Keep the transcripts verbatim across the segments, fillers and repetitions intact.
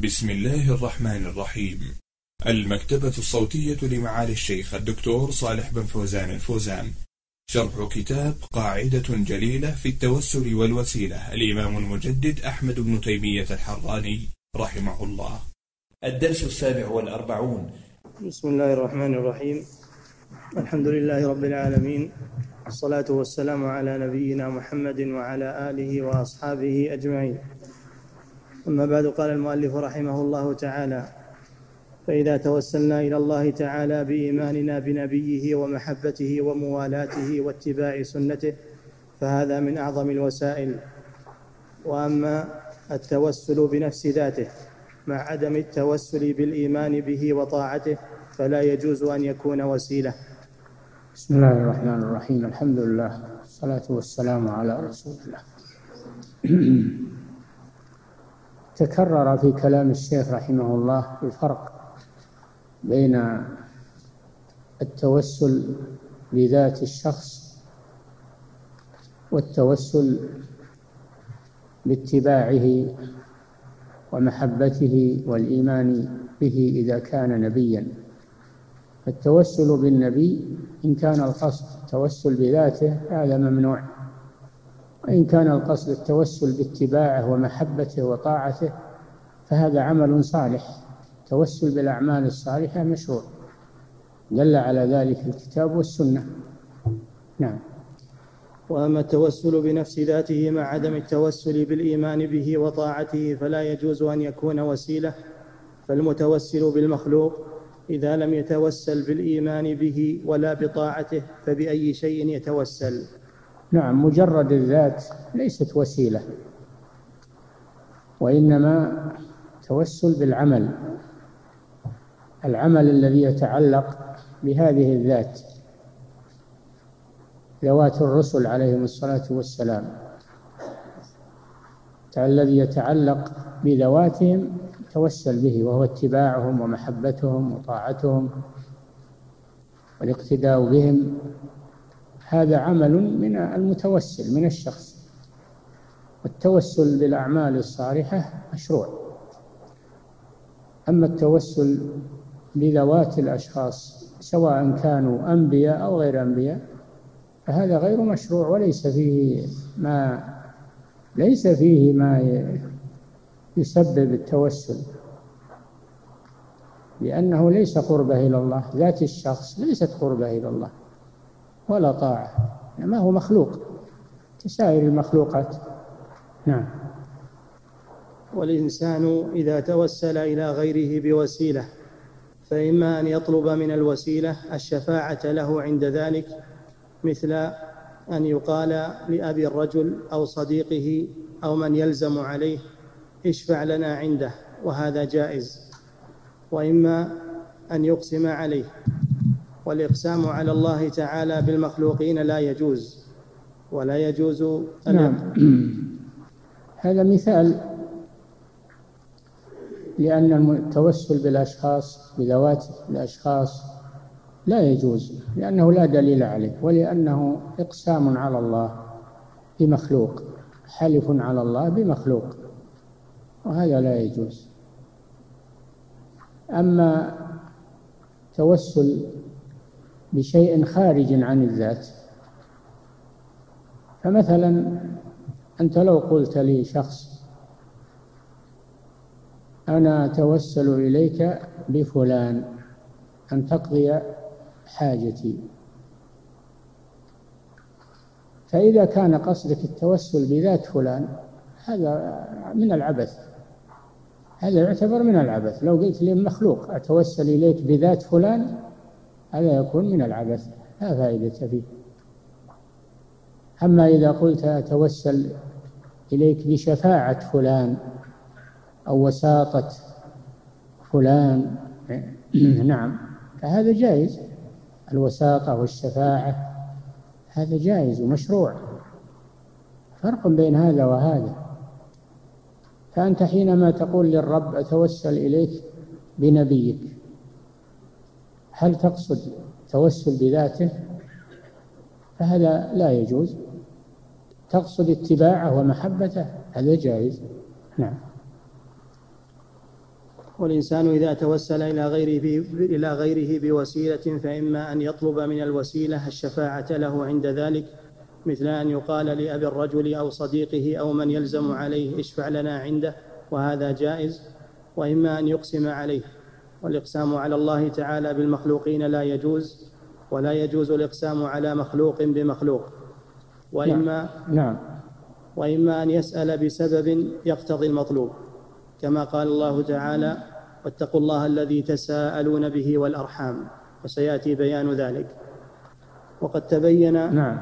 بسم الله الرحمن الرحيم. المكتبة الصوتية لمعالي الشيخ الدكتور صالح بن فوزان الفوزان، شرح كتاب قاعدة جليلة في التوسل والوسيلة، الإمام المجدد أحمد بن تيمية الحراني رحمه الله. الدرس السابع والأربعون. بسم الله الرحمن الرحيم. الحمد لله رب العالمين، الصلاة والسلام على نبينا محمد وعلى آله وأصحابه أجمعين. أما بعد، قال المؤلف رحمه الله تعالى: فإذا توسلنا إلى الله تعالى بإيماننا بنبيه ومحبته وموالاته واتباع سنته فهذا من أعظم الوسائل. وأما التوسل بنفس ذاته مع عدم التوسل بالإيمان به وطاعته فلا يجوز أن يكون وسيلة. بسم الله الرحمن الرحيم. الحمد لله والصلاة والسلام على رسول الله. تكرر في كلام الشيخ رحمه الله الفرق بين التوسل بذات الشخص والتوسل باتباعه ومحبته والإيمان به إذا كان نبيا. التوسل بالنبي إن كان القصد التوسل بذاته هذا ممنوع، وإن كان القصد التوسل باتباعه ومحبته وطاعته فهذا عمل صالح. التوسل بالأعمال الصالحة مشروع، دل على ذلك الكتاب والسنة. نعم. وأما التوسل بنفس ذاته مع عدم التوسل بالإيمان به وطاعته فلا يجوز أن يكون وسيلة. فالمتوسل بالمخلوق إذا لم يتوسل بالإيمان به ولا بطاعته فبأي شيء يتوسل؟ نعم، مجرد الذات ليست وسيلة، وإنما توسل بالعمل، العمل الذي يتعلق بهذه الذات. ذوات الرسل عليهم الصلاة والسلام الذي يتعلق بذواتهم توسل به، وهو اتباعهم ومحبتهم وطاعتهم والاقتداء بهم. هذا عمل من المتوسل من الشخص. والتوسل بالأعمال الصالحة مشروع. أما التوسل بذوات الأشخاص سواء كانوا أنبياء أو غير أنبياء فهذا غير مشروع، وليس فيه ما ليس فيه ما يسبب التوسل، لأنه ليس قربة إلى الله. ذات الشخص ليست قربة إلى الله ولا طاعة، ما هو مخلوق كسائر المخلوقات. نعم. والإنسان إذا توسل إلى غيره بوسيلة فإما أن يطلب من الوسيلة الشفاعة له عند ذلك، مثل أن يقال لأبي الرجل أو صديقه أو من يلزم عليه: اشفع لنا عنده، وهذا جائز. وإما أن يقسم عليه، والإقسام على الله تعالى بالمخلوقين لا يجوز، ولا يجوز. نعم. هذا مثال، لأن التوسل بالأشخاص بذوات الأشخاص لا يجوز، لأنه لا دليل عليه، ولأنه إقسام على الله بمخلوق، حلف على الله بمخلوق، وهذا لا يجوز. أما توسل بشيء خارج عن الذات، فمثلا أنت لو قلت لي شخص: أنا أتوسل إليك بفلان أن تقضي حاجتي، فإذا كان قصدك التوسل بذات فلان هذا من العبث، هذا يعتبر من العبث. لو قلت لي مخلوق أتوسل إليك بذات فلان هذا يكون من العبث، لا فائدة فيه. أما إذا قلت أتوسل إليك بشفاعة فلان أو وساطة فلان نعم، فهذا جائز. الوساطة والشفاعة هذا جائز ومشروع، فرق بين هذا وهذا. فأنت حينما تقول للرب أتوسل إليك بنبيك، هل تقصد توسل بذاته؟ فهذا لا يجوز. تقصد اتباعه ومحبته، هذا جائز. نعم. والإنسان إذا توسل إلى غيره, إلى غيره بوسيلة فإما أن يطلب من الوسيلة الشفاعة له عند ذلك، مثل أن يقال لأبي الرجل أو صديقه أو من يلزم عليه اشفع لنا عنده، وهذا جائز، وإما أن يقسم عليه، والإقسام على الله تعالى بالمخلوقين لا يجوز، ولا يجوز الإقسام على مخلوق بمخلوق، وإما, نعم. وإما أن يسأل بسبب يقتضي المطلوب، كما قال الله تعالى: واتقوا الله الذي تساءلون به والأرحام، وسيأتي بيان ذلك. وقد تبين. نعم.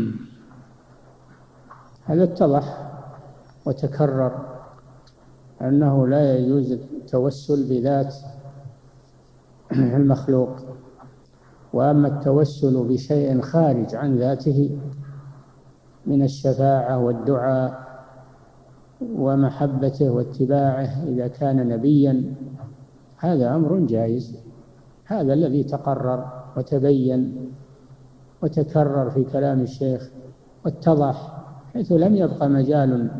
هذا اتضح وتكرر أنه لا يجوز التوسل بذات المخلوق، وأما التوسل بشيء خارج عن ذاته من الشفاعة والدعاء ومحبته واتباعه إذا كان نبيا، هذا أمر جائز. هذا الذي تقرر وتبين وتكرر في كلام الشيخ واتضح، حيث لم يبقى مجال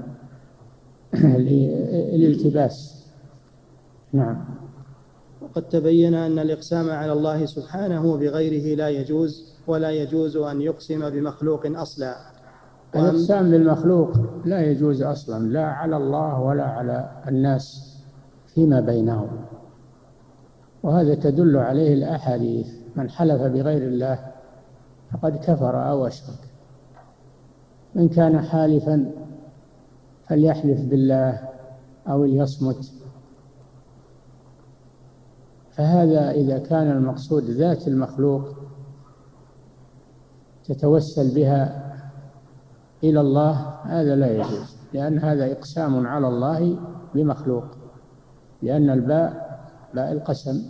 للالتباس. نعم. وقد تبين أن الإقسام على الله سبحانه بغيره لا يجوز، ولا يجوز أن يقسم بمخلوق أصلا. الإقسام بالمخلوق لا يجوز أصلا، لا على الله ولا على الناس فيما بينهم، وهذا تدل عليه الأحاديث: من حلف بغير الله فقد كفر أو أشرك. من كان حالفا فليحلف بالله أو ليصمت. فهذا إذا كان المقصود ذات المخلوق تتوسل بها إلى الله، هذا لا يجوز، لأن هذا إقسام على الله بمخلوق، لأن الباء باء القسم.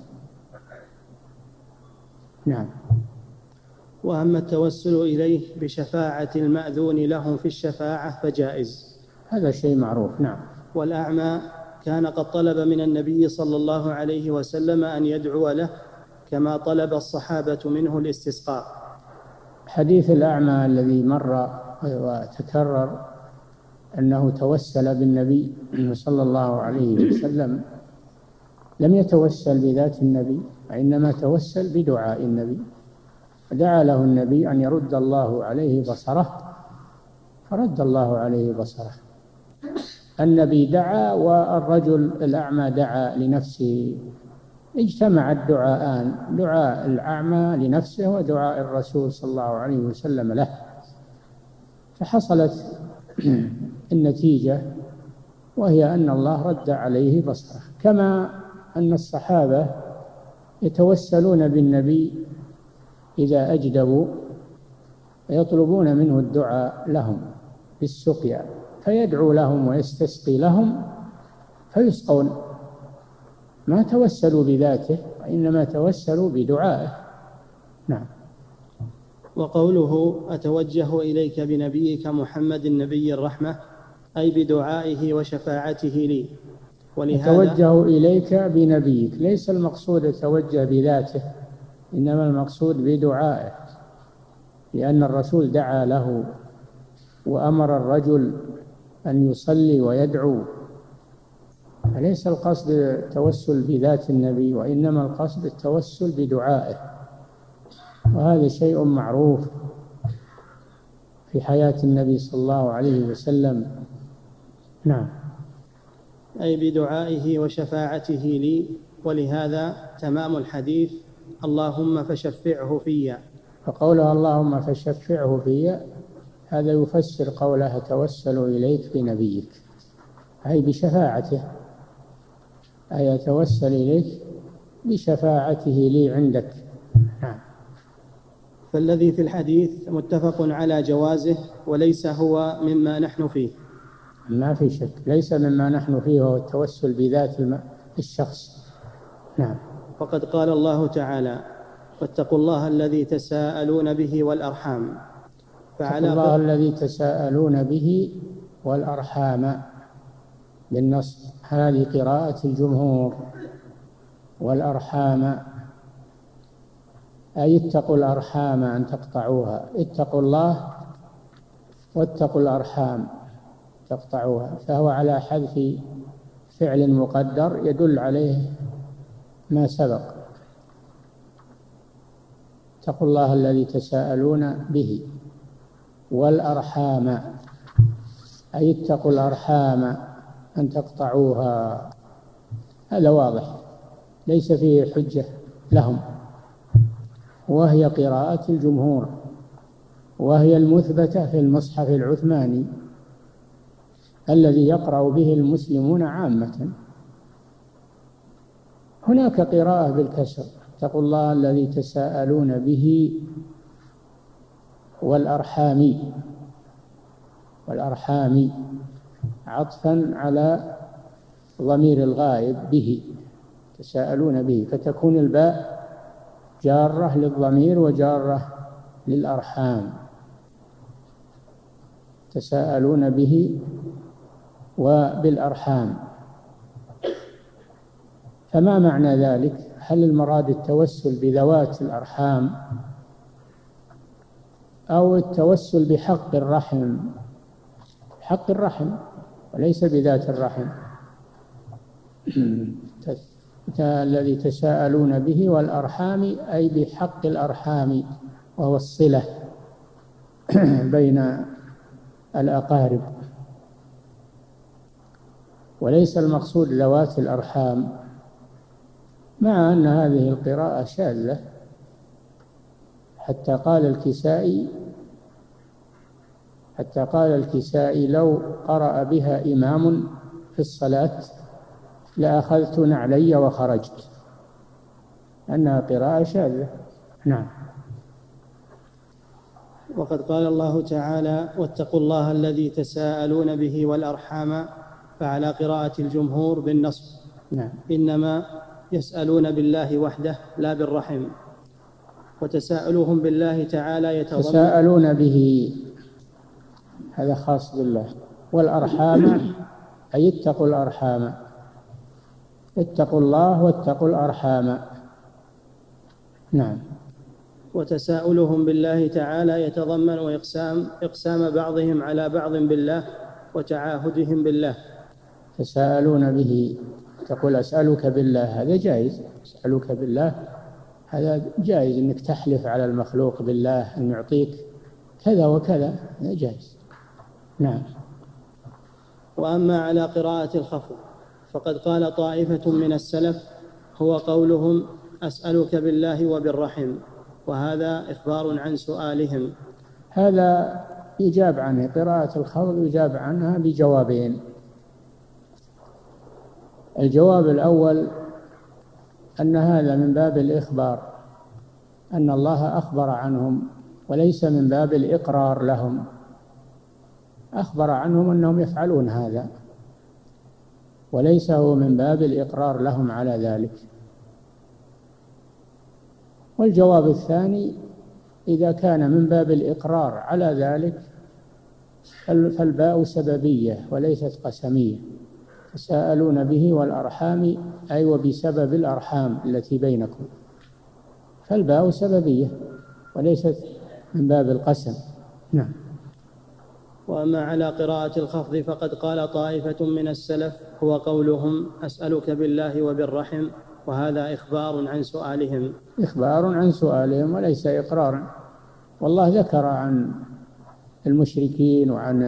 نعم. وأما التوسل إليه بشفاعة المأذون لهم في الشفاعة فجائز، هذا شيء معروف. نعم. والأعمى كان قد طلب من النبي صلى الله عليه وسلم أن يدعو له، كما طلب الصحابة منه الاستسقاء. حديث الأعمى الذي مر وتكرر أنه توسل بالنبي صلى الله عليه وسلم، لم يتوسل بذات النبي، وإنما توسل بدعاء النبي، دعا له النبي أن يرد الله عليه بصره، فرد الله عليه بصره. النبي دعا والرجل الأعمى دعا لنفسه، اجتمع الدعاءان، دعاء الأعمى لنفسه ودعاء الرسول صلى الله عليه وسلم له، فحصلت النتيجة، وهي أن الله رد عليه بصره. كما أن الصحابة يتوسلون بالنبي إذا أجدبوا ويطلبون منه الدعاء لهم بالسقيا، فيدعو لهم ويستسقي لهم فيسقون، ما توسلوا بذاته وإنما توسلوا بدعائه. نعم. وقوله أتوجه إليك بنبيك محمد النبي الرحمة، أي بدعائه وشفاعته لي. ولهذا أتوجه إليك بنبيك، ليس المقصود أتوجه بذاته، إنما المقصود بدعائه، لأن الرسول دعا له وأمر الرجل أن يصلي ويدعو، فليس القصد التوسل بذات النبي، وإنما القصد التوسل بدعائه، وهذا شيء معروف في حياة النبي صلى الله عليه وسلم. نعم. أي بدعائه وشفاعته لي، ولهذا تمام الحديث اللهم فشفعه فيا. فقولها اللهم فشفعه فيا هذا يفسر قوله أتوسل إليك بنبيك، أي بشفاعته، أي أتوسل إليك بشفاعته لي عندك. نعم. فالذي في الحديث متفق على جوازه، وليس هو مما نحن فيه. ما في شك، ليس مما نحن فيه هو التوسل بذات الشخص. نعم. وقد قال الله تعالى واتقوا الله الذي تساءلون به والأرحام، فعلى الله الذي تساءلون به والأرحام بالنصب، هذه قراءة الجمهور، والأرحام أي اتقوا الأرحام أن تقطعوها، اتقوا الله واتقوا الأرحام تقطعوها، فهو على حذف فعل مقدر يدل عليه ما سبق. اتقوا الله الذي تساءلون به والأرحام، أي اتقوا الأرحام أن تقطعوها. هذا واضح ليس فيه حجة لهم، وهي قراءة الجمهور، وهي المثبتة في المصحف العثماني الذي يقرأ به المسلمون عامة. هناك قراءة بالكسر: اتقوا الله الذي تساءلون به والأرحام، والأرحام عطفا على ضمير الغائب به، تساءلون به، فتكون الباء جارة للضمير وجارة للأرحام. تساءلون به وبالأرحام. فما معنى ذلك؟ هل المراد التوسل بذوات الأرحام أو التوسل بحق الرحم؟ حق الرحم وليس بذات الرحم. الذي تساءلون به والأرحام أي بحق الأرحام، وهو الصلة بين الأقارب، وليس المقصود ذوات الأرحام، مع أن هذه القراءة شاذة. حتى قال الكسائي حتى قال الكسائي لو قرأ بها إمام في الصلاة لأخذت نعلي وخرجت، أنها قراءة شاذة. نعم. وقد قال الله تعالى: واتقوا الله الذي تساءلون به والأرحام، فعلى قراءة الجمهور بالنصب. نعم. إنما يسألون بالله وحده لا بالرحم. وتساؤلهم بالله تعالى يتضمن تساءلون به، هذا خاص بالله. والأرحام أي اتقوا الأرحام، اتقوا الله واتقوا الأرحام. نعم. وتساؤلهم بالله تعالى يتضمن إقسام إقسام بعضهم على بعض بالله وتعاهدهم بالله. تساءلون به، تقول أسألك بالله، هذا جائز. أسألك بالله هذا جائز، إنك تحلف على المخلوق بالله أن يعطيك كذا وكذا، هذا جائز. نعم. وأما على قراءة الخفض فقد قال طائفة من السلف: هو قولهم أسألك بالله وبالرحم، وهذا إخبار عن سؤالهم. هذا يجاب عنه، قراءة الخفض يجاب عنها بجوابين. الجواب الأول أن هذا من باب الإخبار، أن الله أخبر عنهم، وليس من باب الإقرار لهم. أخبر عنهم أنهم يفعلون هذا، وليس هو من باب الإقرار لهم على ذلك. والجواب الثاني: إذا كان من باب الإقرار على ذلك فالباء سببية وليست قسمية. تساءلون به والأرحام أي وبسبب الأرحام التي بينكم، فالباء سببية وليست من باب القسم. نعم. وأما على قراءة الخفض فقد قال طائفة من السلف: هو قولهم أسألك بالله وبالرحم، وهذا إخبار عن سؤالهم. إخبار عن سؤالهم وليس إقرارا. والله ذكر عن المشركين وعن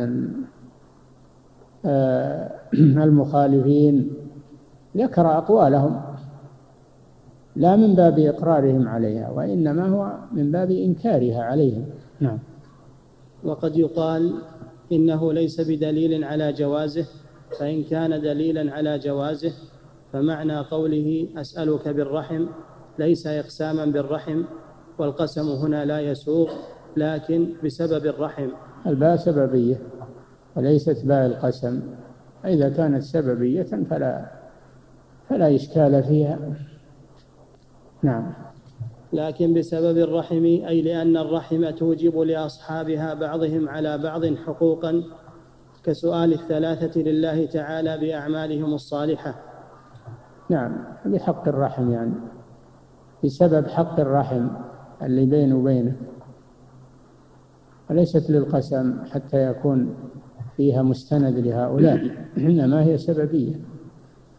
المخالفين، ذكر أقوالهم لا من باب إقرارهم عليها، وإنما هو من باب إنكارها عليهم. نعم. وقد يقال إنه ليس بدليل على جوازه، فإن كان دليلا على جوازه فمعنى قوله أسألك بالرحم ليس إقساما بالرحم، والقسم هنا لا يسوغ، لكن بسبب الرحم. الباء سببية وليست باء القسم. إذا كانت سببية فلا فلا إشكال فيها. نعم. لكن بسبب الرحم أي لأن الرحم توجب لأصحابها بعضهم على بعض حقوقا، كسؤال الثلاثة لله تعالى بأعمالهم الصالحة. نعم، بحق الرحم، يعني بسبب حق الرحم اللي بينه وبينه، وليست للقسم حتى يكون فيها مستند لهؤلاء، إنما هي سببية.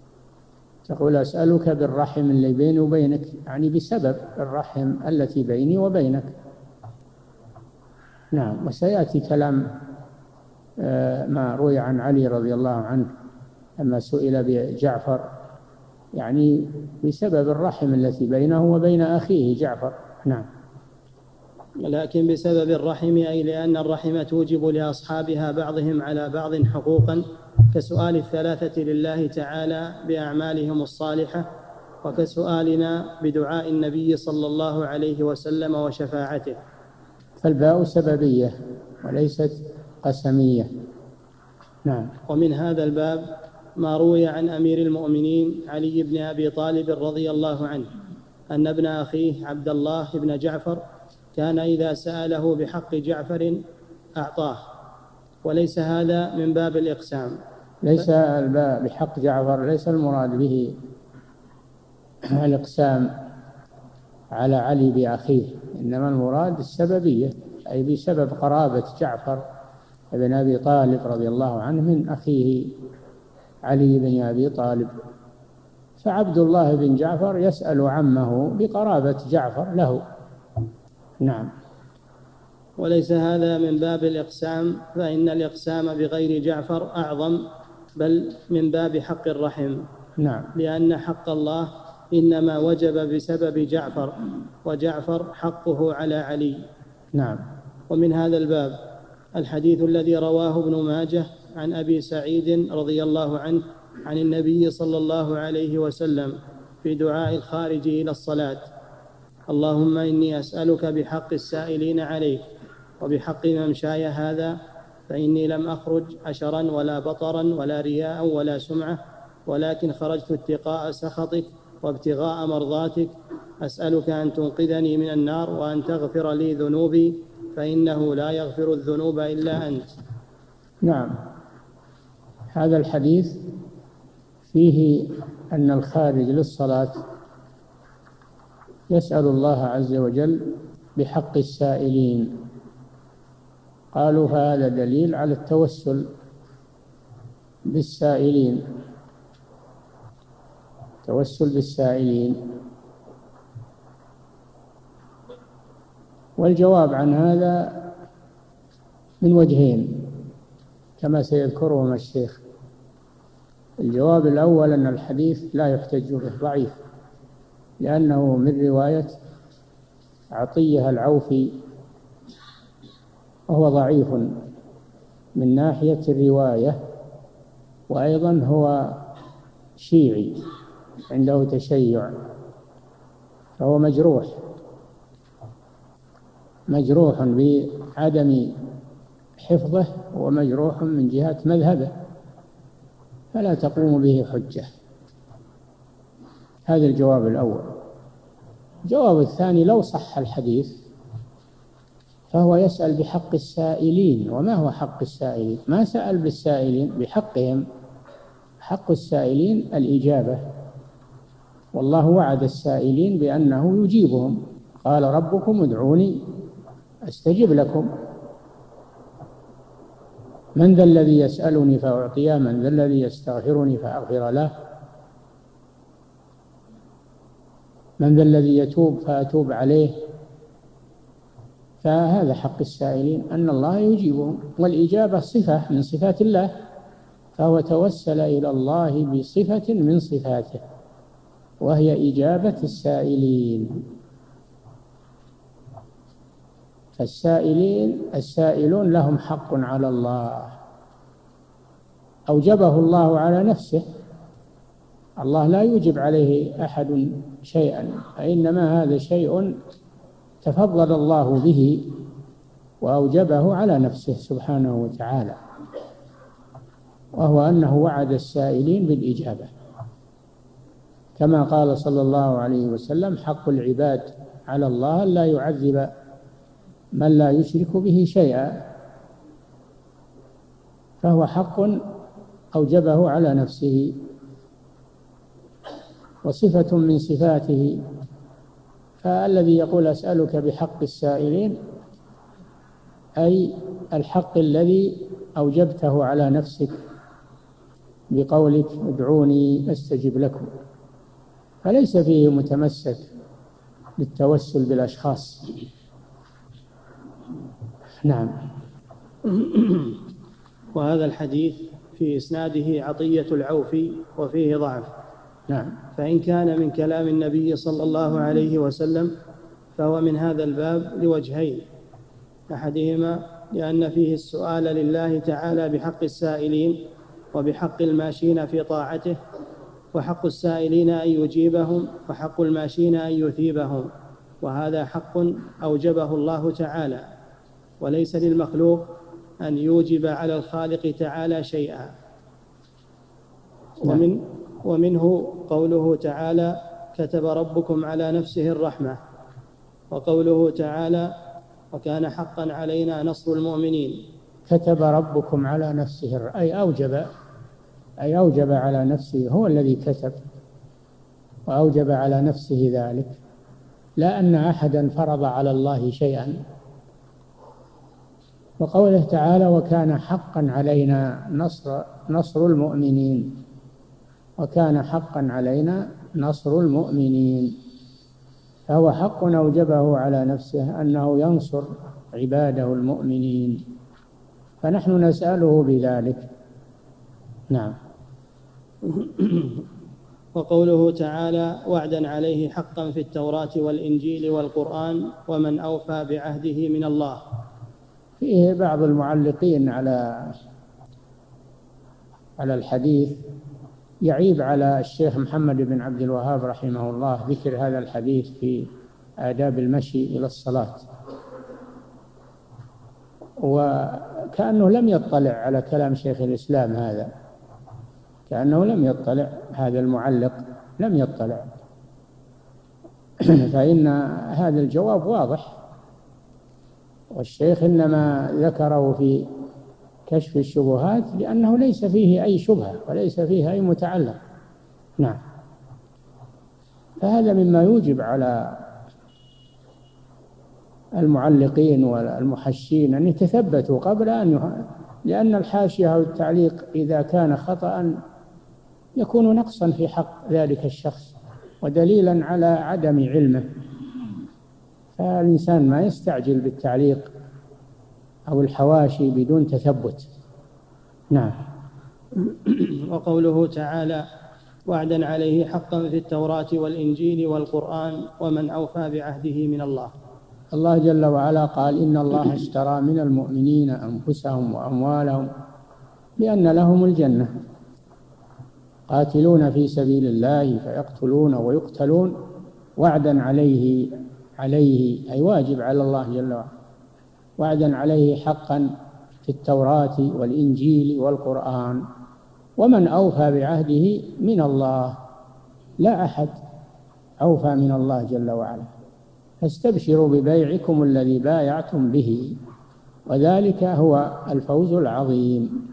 تقول أسألك بالرحم اللي بيني وبينك، يعني بسبب الرحم التي بيني وبينك. نعم. وسيأتي كلام ما روي عن علي رضي الله عنه لما سئل بجعفر، يعني بسبب الرحم التي بينه وبين أخيه جعفر. نعم. لكن بسبب الرحم، أي لأن الرحم توجب لأصحابها بعضهم على بعض حقوقا، كسؤال الثلاثة لله تعالى بأعمالهم الصالحة، وكسؤالنا بدعاء النبي صلى الله عليه وسلم وشفاعته. فالباء سببية وليست قسمية. نعم. ومن هذا الباب ما روي عن أمير المؤمنين علي بن أبي طالب رضي الله عنه أن ابن أخيه عبد الله بن جعفر كان إذا سأله بحق جعفر أعطاه، وليس هذا من باب الإقسام. ليس الباب بحق جعفر، ليس المراد به الإقسام على علي بأخيه، إنما المراد السببية، أي بسبب قرابة جعفر بن أبي طالب رضي الله عنه من أخيه علي بن أبي طالب. فعبد الله بن جعفر يسأل عمه بقرابة جعفر له. نعم. وليس هذا من باب الإقسام، فإن الإقسام بغير جعفر أعظم، بل من باب حق الرحم. نعم. لأن حق الله إنما وجب بسبب جعفر، وجعفر حقه على علي. نعم. ومن هذا الباب الحديث الذي رواه ابن ماجه عن أبي سعيد رضي الله عنه عن النبي صلى الله عليه وسلم في دعاء الخارج إلى الصلاة: اللهم إني أسألك بحق السائلين عليك وبحق ممشاي هذا، فإني لم أخرج أشرا ولا بطرا ولا رياء ولا سمعة، ولكن خرجت اتقاء سخطك وابتغاء مرضاتك، أسألك أن تنقذني من النار وأن تغفر لي ذنوبي، فإنه لا يغفر الذنوب إلا أنت. نعم. هذا الحديث فيه أن الخارج للصلاة يسأل الله عز وجل بحق السائلين. قالوا هذا دليل على التوسل بالسائلين، توسل بالسائلين. والجواب عن هذا من وجهين كما سيذكرهما الشيخ. الجواب الأول أن الحديث لا يحتج به، ضعيف، لأنه من رواية عطية العوفي، وهو ضعيف من ناحية الرواية، وأيضا هو شيعي عنده تشيع، فهو مجروح مجروح بعدم حفظه، ومجروح من جهة مذهبه، فلا تقوم به حجة. هذا الجواب الأول. الجواب الثاني: لو صح الحديث فهو يسأل بحق السائلين. وما هو حق السائلين؟ ما سأل بالسائلين بحقهم. حق السائلين الإجابة، والله وعد السائلين بأنه يجيبهم، قال ربكم ادعوني أستجب لكم. من ذا الذي يسألني فأعطيه، من ذا الذي يستغفرني فأغفر له، من ذا الذي يتوب فأتوب عليه. فهذا حق السائلين، أن الله يجيبهم، والإجابة صفة من صفات الله، فهو توسل إلى الله بصفة من صفاته، وهي إجابة السائلين. فالسائلين السائلون لهم حق على الله أوجبه الله على نفسه. الله لا يوجب عليه أحد شيئا، فإنما هذا شيء تفضل الله به وأوجبه على نفسه سبحانه وتعالى، وهو أنه وعد السائلين بالإجابة، كما قال صلى الله عليه وسلم: حق العباد على الله لا يعذب من لا يشرك به شيئا. فهو حق أوجبه على نفسه وصفة من صفاته. فالذي يقول أسألك بحق السائلين أي الحق الذي أوجبته على نفسك بقولك ادعوني أستجب لكم. فليس فيه متمسك بالتوسل بالأشخاص. نعم. وهذا الحديث في إسناده عطية العوفي وفيه ضعف. نعم. فإن كان من كلام النبي صلى الله عليه وسلم فهو من هذا الباب لوجهين: أحدهما لأن فيه السؤال لله تعالى بحق السائلين وبحق الماشين في طاعته، وحق السائلين أن يجيبهم وحق الماشين أن يثيبهم، وهذا حق أوجبه الله تعالى، وليس للمخلوق أن يوجب على الخالق تعالى شيئا. ومن ومنه قوله تعالى: كتب ربكم على نفسه الرحمة، وقوله تعالى: وكان حقا علينا نصر المؤمنين. كتب ربكم على نفسه أي أوجب أي أوجب على نفسه، هو الذي كتب وأوجب على نفسه ذلك، لا أن أحدا فرض على الله شيئا. وقوله تعالى: وكان حقا علينا نصر نصر المؤمنين، وكان حقا علينا نصر المؤمنين، فهو حق أوجبه على نفسه أنه ينصر عباده المؤمنين، فنحن نسأله بذلك. نعم. وقوله تعالى: وعدا عليه حقا في التوراة والإنجيل والقرآن ومن أوفى بعهده من الله. فيه بعض المعلقين على على الحديث يعيب على الشيخ محمد بن عبد الوهاب رحمه الله ذكر هذا الحديث في آداب المشي إلى الصلاة، وكأنه لم يطلع على كلام شيخ الإسلام هذا، كأنه لم يطلع هذا المعلق لم يطلع فإن هذا الجواب واضح، والشيخ إنما ذكره في كشف الشبهات لأنه ليس فيه أي شبهة وليس فيه أي متعلق. نعم. فهذا مما يوجب على المعلقين والمحشين أن يتثبتوا قبل أن يه... لأن الحاشية أو التعليق إذا كان خطأ يكون نقصا في حق ذلك الشخص ودليلا على عدم علمه، فالإنسان ما يستعجل بالتعليق أو الحواشي بدون تثبت. نعم. وقوله تعالى: وعدا عليه حقا في التوراة والإنجيل والقرآن ومن أوفى بعهده من الله. الله جل وعلا قال: إن الله اشترى من المؤمنين أنفسهم وأموالهم بأن لهم الجنة قاتلون في سبيل الله فيقتلون ويقتلون وعدا عليه عليه أي واجب على الله جل وعلا، وعدا عليه حقا في التوراة والإنجيل والقرآن ومن أوفى بعهده من الله. لا أحد أوفى من الله جل وعلا، فاستبشروا ببيعكم الذي بايعتم به وذلك هو الفوز العظيم.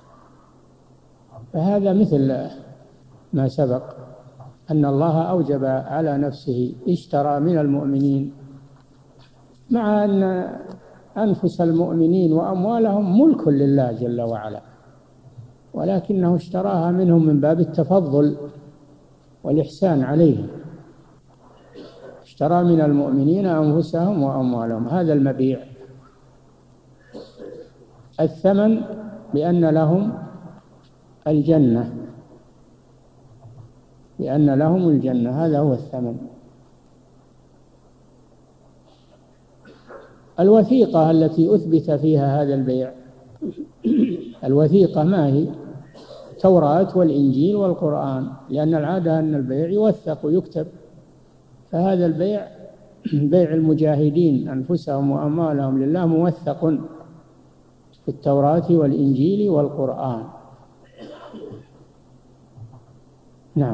فهذا مثل ما سبق أن الله أوجب على نفسه اشترى من المؤمنين، مع أن أنفس المؤمنين وأموالهم ملك لله جل وعلا، ولكنه اشتراها منهم من باب التفضل والإحسان عليهم. اشترى من المؤمنين أنفسهم وأموالهم، هذا المبيع. الثمن بأن لهم الجنة، بأن لهم الجنة، هذا هو الثمن. الوثيقة التي أثبت فيها هذا البيع، الوثيقة ما هي؟ التوراة والإنجيل والقرآن، لأن العادة أن البيع يوثق ويكتب، فهذا البيع بيع المجاهدين أنفسهم وأموالهم لله موثق في التوراة والإنجيل والقرآن. نعم.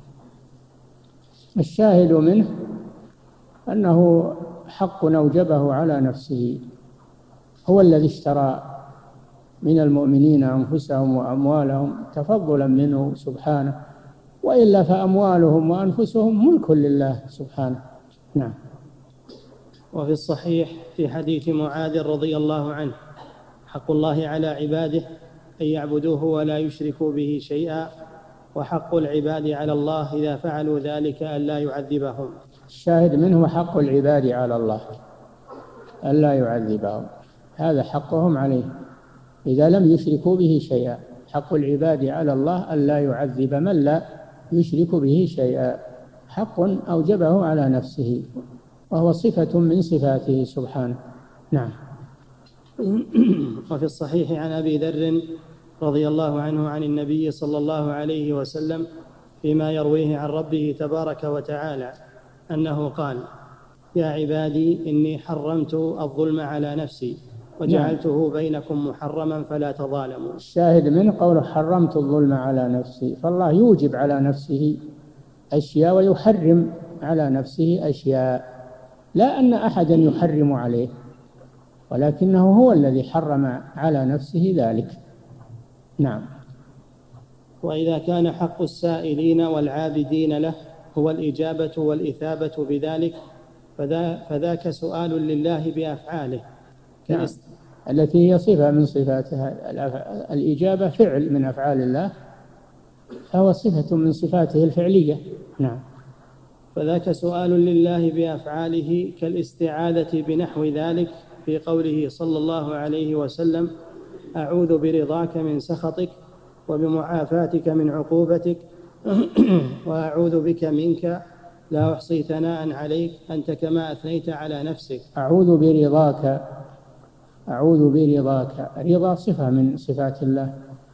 الشاهد منه أنه حق أوجبه على نفسه، هو الذي اشترى من المؤمنين أنفسهم وأموالهم تفضلا منه سبحانه، وإلا فأموالهم وأنفسهم ملك لله سبحانه. نعم. وفي الصحيح في حديث معاذ رضي الله عنه: حق الله على عباده أن يعبدوه ولا يشركوا به شيئا، وحق العباد على الله إذا فعلوا ذلك ألا يعذبهم. الشاهد منه حق العباد على الله ألا يعذبهم، هذا حقهم عليه إذا لم يشركوا به شيئا. حق العباد على الله ألا يعذب من لا يشرك به شيئا، حق أوجبه على نفسه وهو صفة من صفاته سبحانه. نعم. وفي الصحيح عن أبي ذر رضي الله عنه عن النبي صلى الله عليه وسلم فيما يرويه عن ربه تبارك وتعالى أنه قال: يا عبادي إني حرمت الظلم على نفسي وجعلته بينكم محرما فلا تظالموا. الشاهد منه قوله حرمت الظلم على نفسي، فالله يوجب على نفسه أشياء ويحرم على نفسه أشياء، لا أن أحدا يحرم عليه، ولكنه هو الذي حرم على نفسه ذلك. نعم. وإذا كان حق السائلين والعابدين له هو الإجابة والإثابة بذلك فذا فذاك سؤال لله بأفعاله. نعم. التي هي صفة من صفاتها، الإجابة فعل من أفعال الله، فهو صفة من صفاته الفعلية. نعم. فذاك سؤال لله بأفعاله كالاستعاذة بنحو ذلك في قوله صلى الله عليه وسلم: أعوذ برضاك من سخطك وبمعافاتك من عقوبتك وأعوذ بك منك لا أحصي ثناء عليك أنت كما أثنيت على نفسك. أعوذ برضاك، أعوذ برضاك، رضا صفة من صفات الله.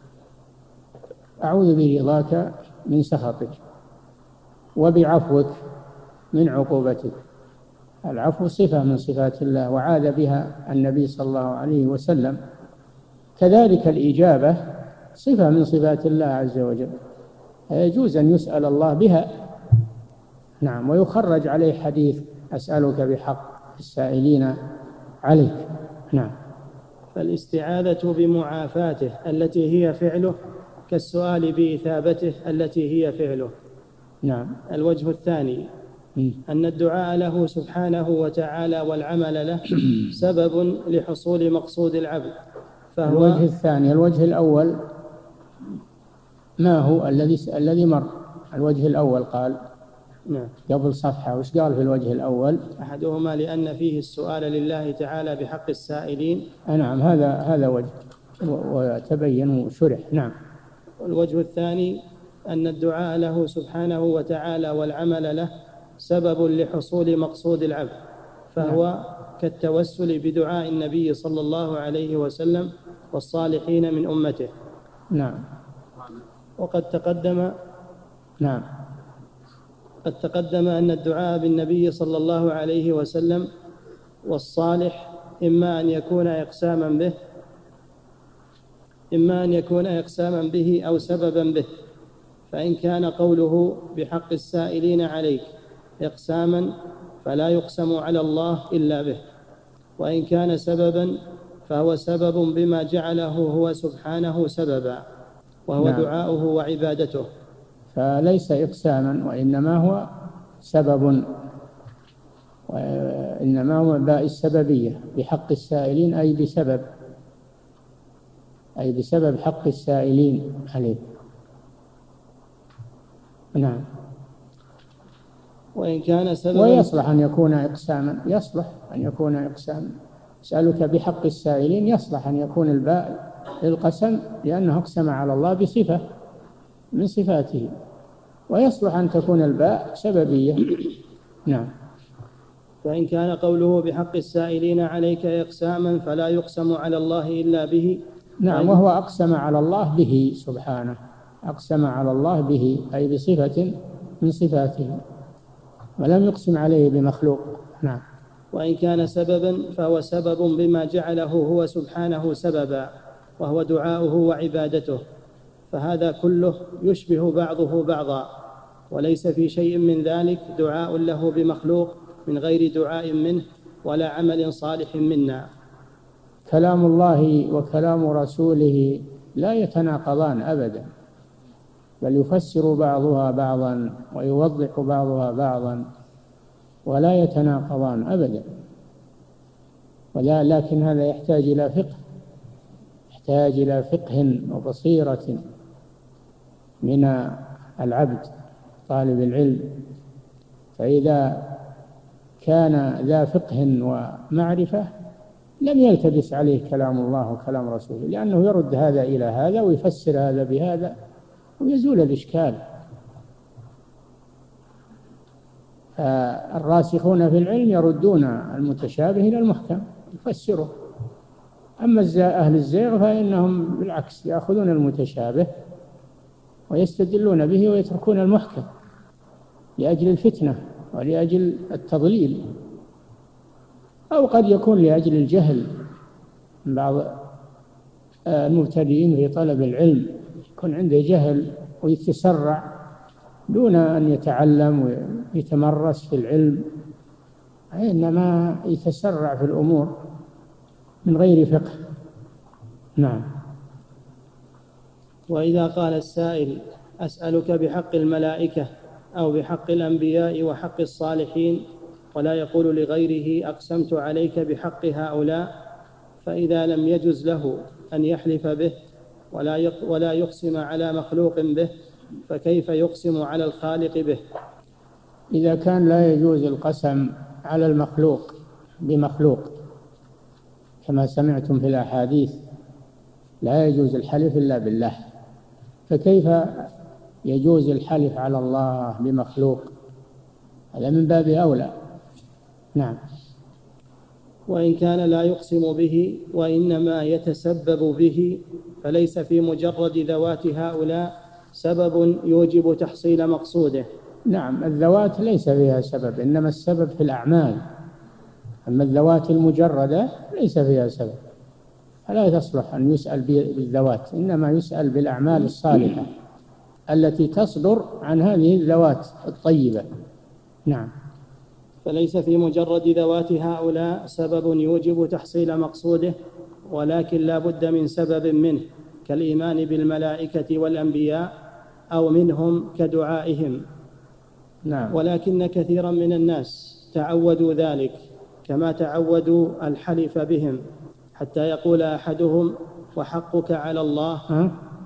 أعوذ برضاك من سخطك وبعفوك من عقوبتك. العفو صفة من صفات الله وعاذ بها النبي صلى الله عليه وسلم. كذلك الإجابة صفة من صفات الله عز وجل، يجوز أن يسأل الله بها. نعم. ويخرج عليه حديث: أسألك بحق السائلين عليك. نعم. فالاستعاذة بمعافاته التي هي فعله كالسؤال بإثابته التي هي فعله. نعم. الوجه الثاني أن الدعاء له سبحانه وتعالى والعمل له سبب لحصول مقصود العبد. فهو الوجه الثاني. الوجه الأول ما هو الذي الذي مر؟ الوجه الأول قال نعم. قبل صفحة وش قال في الوجه الأول؟ أحدهما لأن فيه السؤال لله تعالى بحق السائلين. نعم. هذا هذا وجه وتبين وشرح. نعم. والوجه الثاني أن الدعاء له سبحانه وتعالى والعمل له سبب لحصول مقصود العبد، فهو نعم. كالتوسل بدعاء النبي صلى الله عليه وسلم والصالحين من أمته. نعم. وقد تقدم نعم قد تقدم أن الدعاء بالنبي صلى الله عليه وسلم والصالح إما أن يكون إقساما به إما أن يكون إقساما به أو سببا به، فإن كان قوله بحق السائلين عليك إقساما فلا يقسم على الله إلا به، وإن كان سببا فهو سبب بما جعله هو سبحانه سببا، وهو نعم. دعاؤه وعبادته، فليس إقساما وإنما هو سبب، وإنما هو باء السببية بحق السائلين أي بسبب أي بسبب حق السائلين عليه. نعم. وإن كان سببا ويصلح أن يكون إقساما، يصلح أن يكون إقساما. أسألك بحق السائلين يصلح أن يكون الباء للقسم لأنه أقسم على الله بصفة من صفاته، ويصلح أن تكون الباء سببية. نعم. فإن كان قوله بحق السائلين عليك إقساما فلا يقسم على الله إلا به. نعم. وهو أقسم على الله به سبحانه، أقسم على الله به أي بصفة من صفاته، ولم يقسم عليه بمخلوق. نعم. وإن كان سببا فهو سبب بما جعله هو سبحانه سببا، وهو دعاؤه وعبادته، فهذا كله يشبه بعضه بعضا، وليس في شيء من ذلك دعاء له بمخلوق من غير دعاء منه ولا عمل صالح منا. كلام الله وكلام رسوله لا يتناقضان أبدا، بل يفسر بعضها بعضا ويوضح بعضها بعضا، ولا يتناقضان أبدا. ولا لكن هذا يحتاج إلى فقه، يحتاج إلى فقه وبصيرة من العبد طالب العلم، فإذا كان ذا فقه ومعرفة لم يلتبس عليه كلام الله وكلام رسوله، لأنه يرد هذا إلى هذا ويفسر هذا بهذا ويزول الإشكال. فالراسخون في العلم يردون المتشابه إلى المحكم يفسره، أما أهل الزيغ فإنهم بالعكس يأخذون المتشابه ويستدلون به ويتركون المحكم لأجل الفتنة ولأجل التضليل، أو قد يكون لأجل الجهل. بعض المبتدئين في طلب العلم يكون عنده جهل ويتسرع دون أن يتعلم ويتمرس في العلم، إنما يتسرع في الأمور من غير فقه. نعم. وإذا قال السائل: أسألك بحق الملائكة أو بحق الأنبياء وحق الصالحين، ولا يقول لغيره أقسمت عليك بحق هؤلاء، فإذا لم يجز له أن يحلف به ولا يقسم على مخلوق به، فكيف يقسم على الخالق به؟ إذا كان لا يجوز القسم على المخلوق بمخلوق كما سمعتم في الأحاديث لا يجوز الحلف إلا بالله، فكيف يجوز الحلف على الله بمخلوق؟ هذا من باب أولى. نعم. وإن كان لا يقسم به وإنما يتسبب به، فليس في مجرد ذوات هؤلاء سبب يوجب تحصيل مقصوده. نعم، الذوات ليس فيها سبب، إنما السبب في الأعمال، أما الذوات المجردة ليس فيها سبب، فلا تصلح أن يسأل بالذوات، إنما يسأل بالأعمال الصالحة التي تصدر عن هذه الذوات الطيبة. نعم. فليس في مجرد ذوات هؤلاء سبب يوجب تحصيل مقصوده، ولكن لا بد من سبب منه كالإيمان بالملائكة والأنبياء أو منهم كدعائهم. نعم. ولكن كثيرا من الناس تعودوا ذلك كما تعودوا الحلف بهم، حتى يقول أحدهم: وحقك على الله. ها؟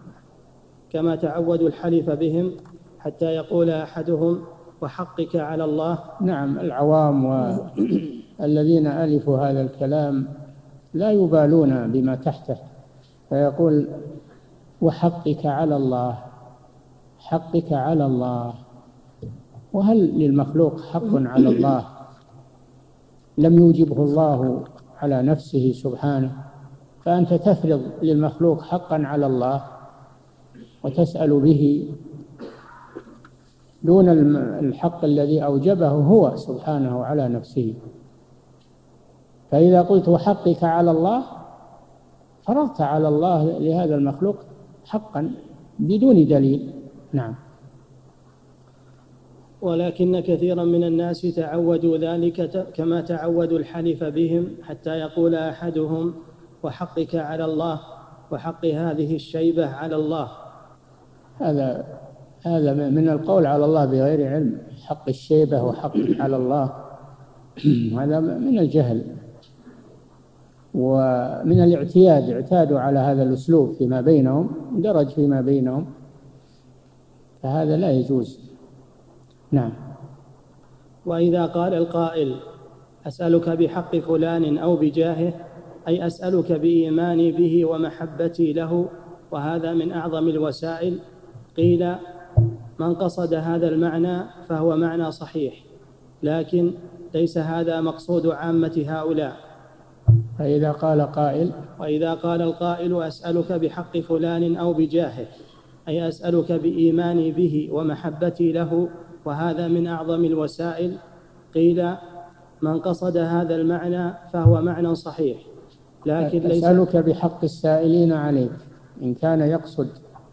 كما تعودوا الحلف بهم حتى يقول أحدهم: وحقك على الله. نعم، العوام والذين ألفوا هذا الكلام لا يبالون بما تحته، فيقول: وحقك على الله، حقك على الله. وهل للمخلوق حق على الله لم يوجبه الله على نفسه سبحانه؟ فأنت تفرض للمخلوق حقا على الله وتسأل به دون الحق الذي أوجبه هو سبحانه على نفسه. فإذا قلت وحقك على الله فرضت على الله لهذا المخلوق حقا بدون دليل. نعم. ولكن كثيرا من الناس تعودوا ذلك كما تعودوا الحلف بهم، حتى يقول أحدهم: وحقك على الله، وحق هذه الشيبة على الله. هذا هذا من القول على الله بغير علم، حق الشيبة وحقك على الله، هذا من الجهل ومن الاعتياد، اعتادوا على هذا الأسلوب فيما بينهم، درج فيما بينهم، فهذا لا يجوز. نعم. وإذا قال القائل: أسألك بحق فلان أو بجاهه، أي أسألك بإيماني به ومحبتي له، وهذا من أعظم الوسائل، قيل: من قصد هذا المعنى فهو معنى صحيح، لكن ليس هذا مقصود عامة هؤلاء. فإذا قال قائل وإذا قال القائل: أسألك بحق فلان أو بجاهه، أي أسألك بإيماني به ومحبتي له، وهذا من أعظم الوسائل، قيل: من قصد هذا المعنى فهو معنى صحيح، لكن ليس. أسألك بحق السائلين عليك، إن كان يقصد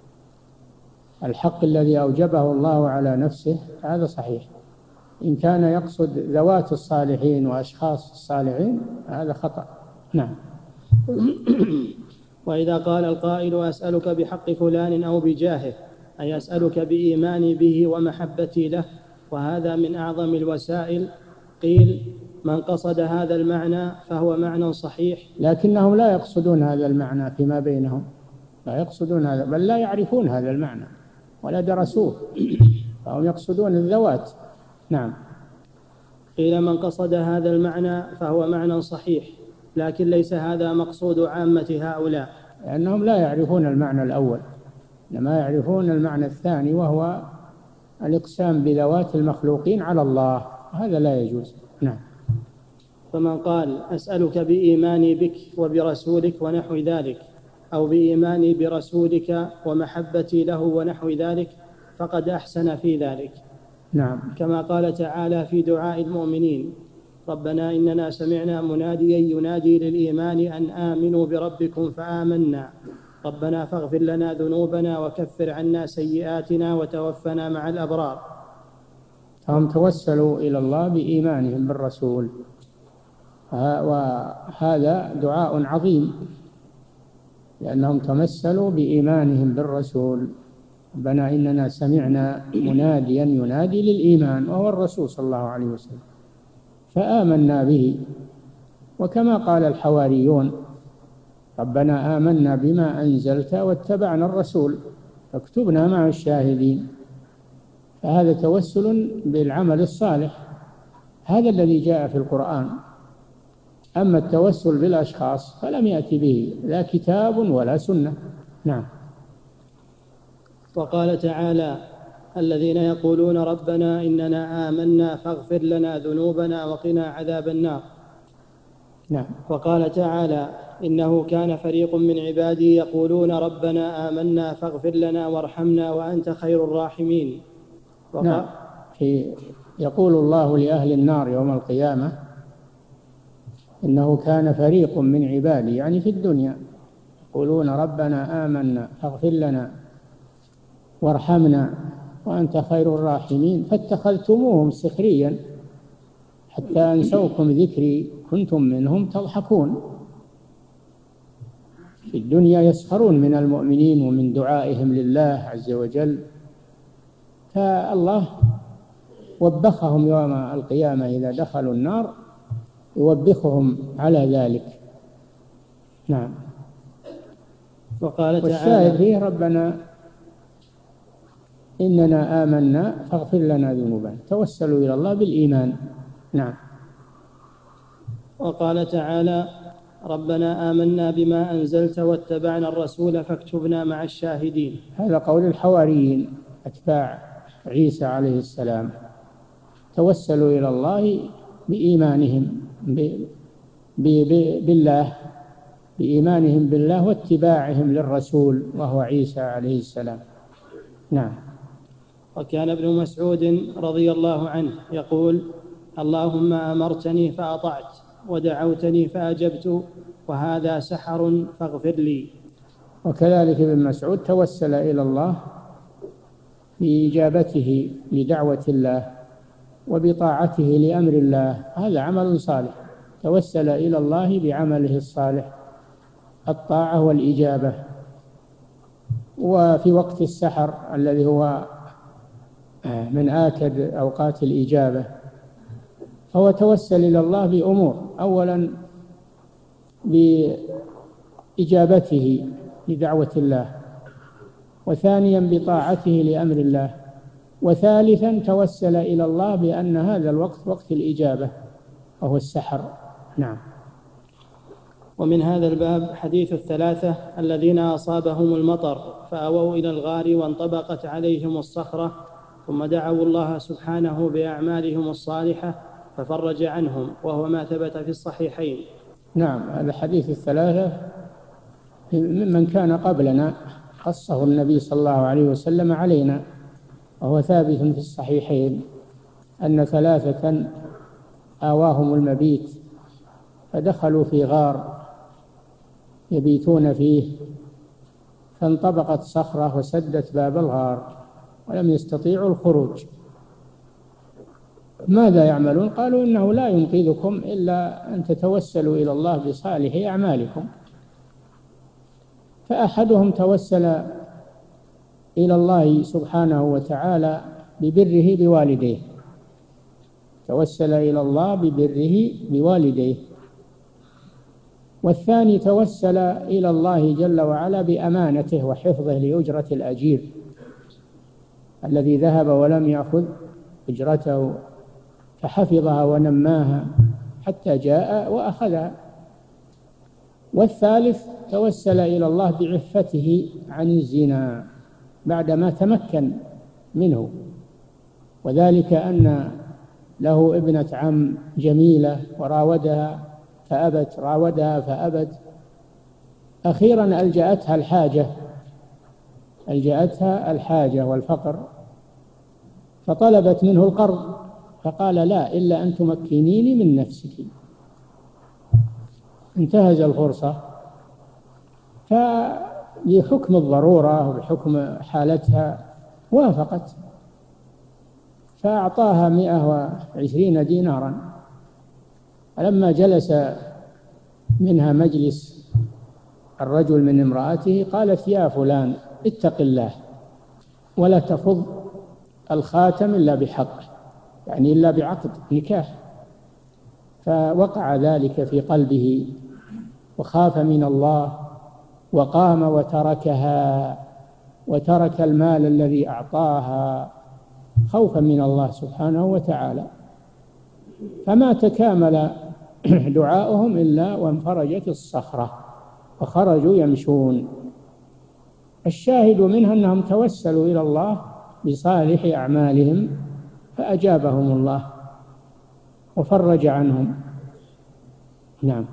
الحق الذي أوجبه الله على نفسه هذا صحيح، إن كان يقصد ذوات الصالحين وأشخاص الصالحين هذا خطأ. نعم. وإذا قال القائل: أسألك بحق فلان أو بجاهه، أي أسألك بإيماني به ومحبتي له، وهذا من أعظم الوسائل، قيل: من قصد هذا المعنى فهو معنى صحيح. لكنهم لا يقصدون هذا المعنى فيما بينهم، لا يقصدون هذا، بل لا يعرفون هذا المعنى، ولا درسوه، فهم يقصدون الذوات. نعم. قيل من قصد هذا المعنى فهو معنى صحيح، لكن ليس هذا مقصود عامة هؤلاء، لأنهم لا يعرفون المعنى الأول، إنما يعرفون المعنى الثاني، وهو الإقسام بذوات المخلوقين على الله، هذا لا يجوز. نعم. فمن قال أسألك بإيماني بك وبرسولك ونحو ذلك، أو بإيماني برسولك ومحبتي له ونحو ذلك، فقد أحسن في ذلك. نعم. كما قال تعالى في دعاء المؤمنين: ربنا إننا سمعنا مناديا ينادي للإيمان أن آمنوا بربكم فآمنا، ربنا فاغفر لنا ذنوبنا وكفر عنا سيئاتنا وتوفنا مع الأبرار. هم توسلوا إلى الله بإيمانهم بالرسول، وهذا دعاء عظيم، لأنهم تمثلوا بإيمانهم بالرسول. ربنا إننا سمعنا مناديا ينادي للإيمان، وهو الرسول صلى الله عليه وسلم، فآمنا به. وكما قال الحواريون: ربنا آمنا بما أنزلت واتبعنا الرسول فاكتبنا مع الشاهدين. فهذا توسل بالعمل الصالح، هذا الذي جاء في القرآن. أما التوسل بالأشخاص فلم يأتي به لا كتاب ولا سنة. نعم. وقال تعالى: الذين يقولون ربنا إننا آمنا فاغفر لنا ذنوبنا وقنا عذاب النار. نعم. وقال تعالى: إنه كان فريق من عبادي يقولون ربنا آمنا فاغفر لنا وارحمنا وأنت خير الراحمين. وقال نعم. في يقول الله لأهل النار يوم القيامة: إنه كان فريق من عبادي، يعني في الدنيا، يقولون ربنا آمنا فاغفر لنا وارحمنا وأنت خير الراحمين فاتخذتموهم سخريا حتى أنسوكم ذكري كنتم منهم تضحكون. في الدنيا يسخرون من المؤمنين ومن دعائهم لله عز وجل، فالله وبخهم يوم القيامة إذا دخلوا النار، يوبخهم على ذلك. نعم. وقال تعالى: والشاهد فيه ربنا إننا آمنا فاغفر لنا ذنوبنا، توسلوا إلى الله بالإيمان. نعم. وقال تعالى: ربنا آمنا بما أنزلت واتبعنا الرسول فاكتبنا مع الشاهدين. هذا قول الحواريين أتباع عيسى عليه السلام، توسلوا إلى الله بإيمانهم بالله، بإيمانهم بالله واتباعهم للرسول وهو عيسى عليه السلام. نعم. وكان ابن مسعود رضي الله عنه يقول: اللهم أمرتني فأطعت ودعوتني فأجبت وهذا سحر فاغفر لي. وكذلك ابن مسعود توسل إلى الله بإجابته لدعوة الله وبطاعته لأمر الله، هذا عمل صالح، توسل إلى الله بعمله الصالح الطاعة والإجابة. وفي وقت السحر الذي هو من آكد أوقات الإجابة، فهو توسل إلى الله بأمور: أولا بإجابته لدعوة الله، وثانيا بطاعته لأمر الله، وثالثا توسل إلى الله بأن هذا الوقت وقت الإجابة وهو السحر. نعم. ومن هذا الباب حديث الثلاثة الذين أصابهم المطر فأووا إلى الغار وانطبقت عليهم الصخرة ثم دعوا الله سبحانه بأعمالهم الصالحة ففرج عنهم، وهو ما ثبت في الصحيحين. نعم. هذا حديث الثلاثة ممن كان قبلنا، خصه النبي صلى الله عليه وسلم علينا، وهو ثابت في الصحيحين أن ثلاثة آواهم المبيت فدخلوا في غار يبيتون فيه، فانطبقت صخرة وسدت باب الغار ولم يستطيعوا الخروج. ماذا يعملون؟ قالوا: إنه لا ينقذكم إلا أن تتوسلوا إلى الله بصالح أعمالكم. فأحدهم توسل إلى الله سبحانه وتعالى ببره بوالديه، توسل إلى الله ببره بوالديه. والثاني توسل إلى الله جل وعلا بأمانته وحفظه لأجرة الأجير، الذي ذهب ولم يأخذ أجرته فحفظها ونماها حتى جاء وأخذها. والثالث توسل إلى الله بعفته عن الزنا بعدما تمكن منه، وذلك أن له ابنة عم جميلة وراودها فأبت، راودها فأبت، أخيرا ألجأتها الحاجة ألجأتها الحاجة والفقر فطلبت منه القرض، فقال لا إلا أن تمكنيني من نفسك. انتهز الفرصة، فلحكم الضرورة وبحكم حالتها وافقت، فأعطاها مئة وعشرين دينارا. فلما جلس منها مجلس الرجل من امرأته قالت يا فلان اتق الله ولا تفض الخاتم إلا بحقه، يعني إلا بعقد نكاح. فوقع ذلك في قلبه وخاف من الله وقام وتركها، وترك المال الذي أعطاها خوفا من الله سبحانه وتعالى. فما تكامل دعاؤهم إلا وانفرجت الصخرة وخرجوا يمشون. الشاهد منها أنهم توسلوا إلى الله بصالح أعمالهم فأجابهم الله وفرج عنهم. نعم.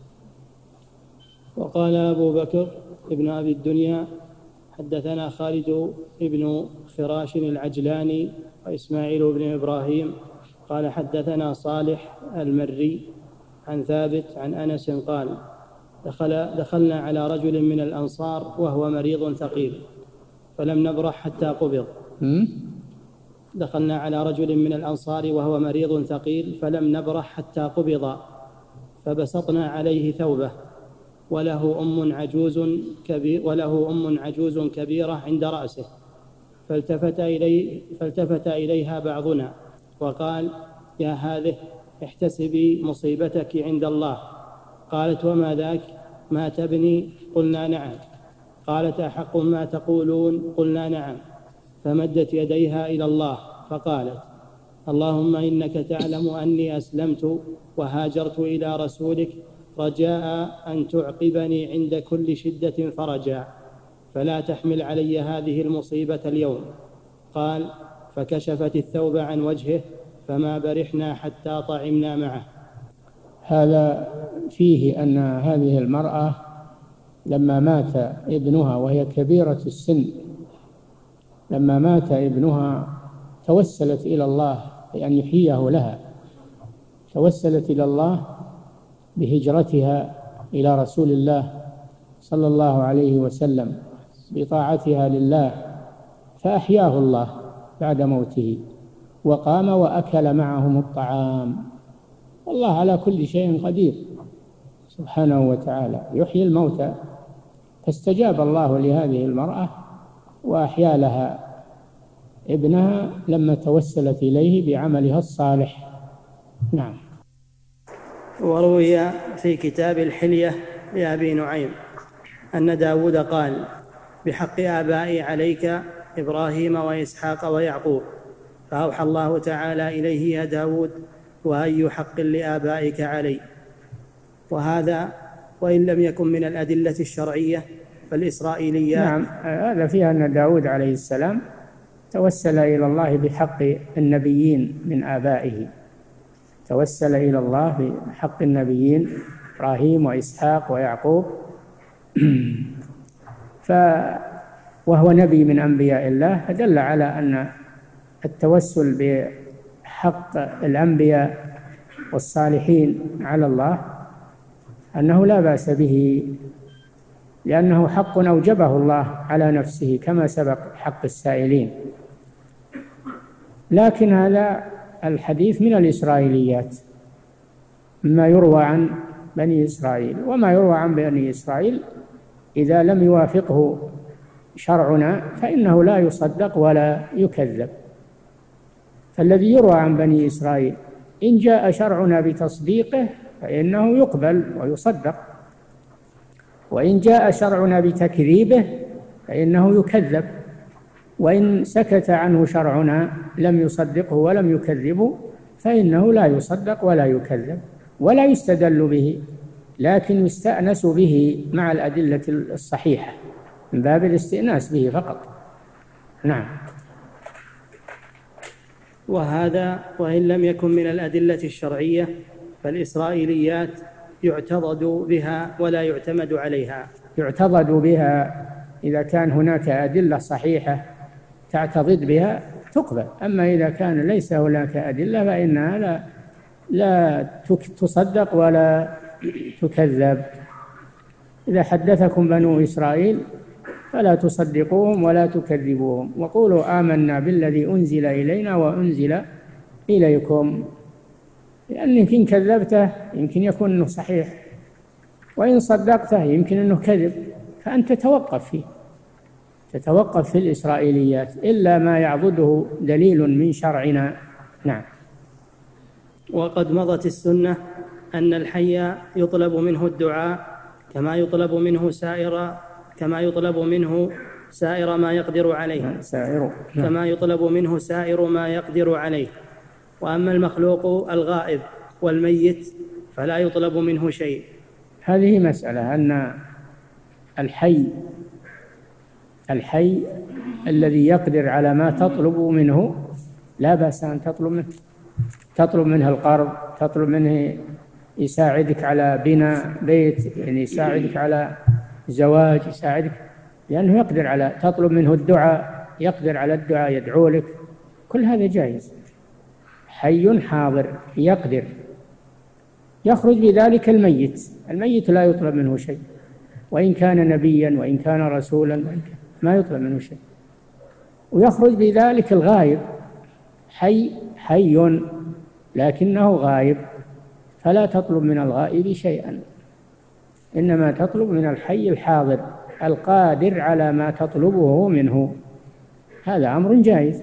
وقال أبو بكر ابن أبي الدنيا حدثنا خالد ابن خراش العجلاني وإسماعيل بن إبراهيم قال حدثنا صالح المري عن ثابت عن أنس قال دخل دخلنا على رجل من الأنصار وهو مريض ثقيل فلم نبرح حتى قبض. دخلنا على رجل من الأنصار وهو مريض ثقيل فلم نبرح حتى قبض، فبسطنا عليه ثوبه وله أم عجوز كبير وله أم عجوز كبيرة عند رأسه، فالتفت إلي فالتفت إليها بعضنا وقال يا هذه احتسبي مصيبتك عند الله. قالت وما ذاك؟ مات ابني؟ قلنا نعم. قالت أحق ما تقولون؟ قلنا نعم. فمدت يديها إلى الله فقالت اللهم إنك تعلم أني أسلمت وهاجرت إلى رسولك رجاء أن تعقبني عند كل شدة فرجا، فلا تحمل علي هذه المصيبة اليوم. قال فكشفت الثوب عن وجهه فما برحنا حتى طعمنا معه. هذا فيه أن هذه المرأة لما مات ابنها وهي كبيرة السن، لما مات ابنها توسلت إلى الله بأن يحييه لها، توسلت إلى الله بهجرتها إلى رسول الله صلى الله عليه وسلم بطاعتها لله، فأحياه الله بعد موته وقام وأكل معهم الطعام. والله على كل شيء قدير سبحانه وتعالى يحيي الموتى. فاستجاب الله لهذه المرأة وأحيا لها ابنها لما توسلت إليه بعملها الصالح. نعم. وروي في كتاب الحلية لأبي نعيم أن داود قال بحق آبائي عليك إبراهيم وإسحاق ويعقوب، فأوحى الله تعالى إليه يا داود وأي حق لآبائك علي. وهذا وإن لم يكن من الأدلة الشرعية فالإسرائيليات. نعم، هذا فيها أن داود عليه السلام توسل إلى الله بحق النبيين من آبائه، توسل إلى الله بحق النبيين إبراهيم وإسحاق ويعقوب ف وهو نبي من أنبياء الله، فدل على أن التوسل بحق الأنبياء والصالحين على الله أنه لا بأس به، لأنه حق أوجبه الله على نفسه كما سبق حق السائلين. لكن هذا الحديث من الإسرائيليات، ما يروى عن بني إسرائيل، وما يروى عن بني إسرائيل إذا لم يوافقه شرعنا فإنه لا يصدق ولا يكذب. فالذي يروى عن بني إسرائيل إن جاء شرعنا بتصديقه فإنه يقبل ويصدق، وإن جاء شرعنا بتكذيبه فإنه يكذب وإن سكت عنه شرعنا لم يصدقه ولم يكذبه فإنه لا يصدق ولا يكذب ولا يستدل به، لكن يستأنس به مع الأدلة الصحيحة من باب الاستئناس به فقط. نعم. وهذا وإن لم يكن من الأدلة الشرعية فالإسرائيليات يعتضد بها ولا يعتمد عليها. يعتضد بها إذا كان هناك أدلة صحيحة تعتضد بها تقبل، أما إذا كان ليس هناك أدلة فإنها لا, لا تصدق ولا تكذب. إذا حدثكم بنو إسرائيل فلا تصدقوهم ولا تكذبوهم وقولوا آمنا بالذي أنزل إلينا وأنزل إليكم، لأنك إن كذبته يمكن يكون أنه صحيح، وإن صدقته يمكن أنه كذب، فأنت تتوقف فيه، تتوقف في الإسرائيليات إلا ما يعبده دليل من شرعنا. نعم. وقد مضت السنة أن الحي يطلب منه الدعاء كما يطلب منه سائر كما يطلب منه سائر ما يقدر عليه سائر. كما يطلب منه سائر ما يقدر عليه. وأما المخلوق الغائب والميت فلا يطلب منه شيء. هذه مسألة أن الحي الحي الذي يقدر على ما تطلب منه لا بأس أن تطلب منه، تطلب منه القرض، تطلب منه يساعدك على بناء بيت، يعني يساعدك على زواج، يساعدك لأنه يقدر على، تطلب منه الدعاء يقدر على الدعاء، يدعو لك، كل هذا جائز. حي حاضر يقدر. يخرج بذلك الميت، الميت لا يطلب منه شيء وإن كان نبيا وإن كان رسولا ما يطلب منه شيء. ويخرج بذلك الغائب، حي حي لكنه غائب، فلا تطلب من الغائب شيئا، إنما تطلب من الحي الحاضر القادر على ما تطلبه منه، هذا أمر جائز.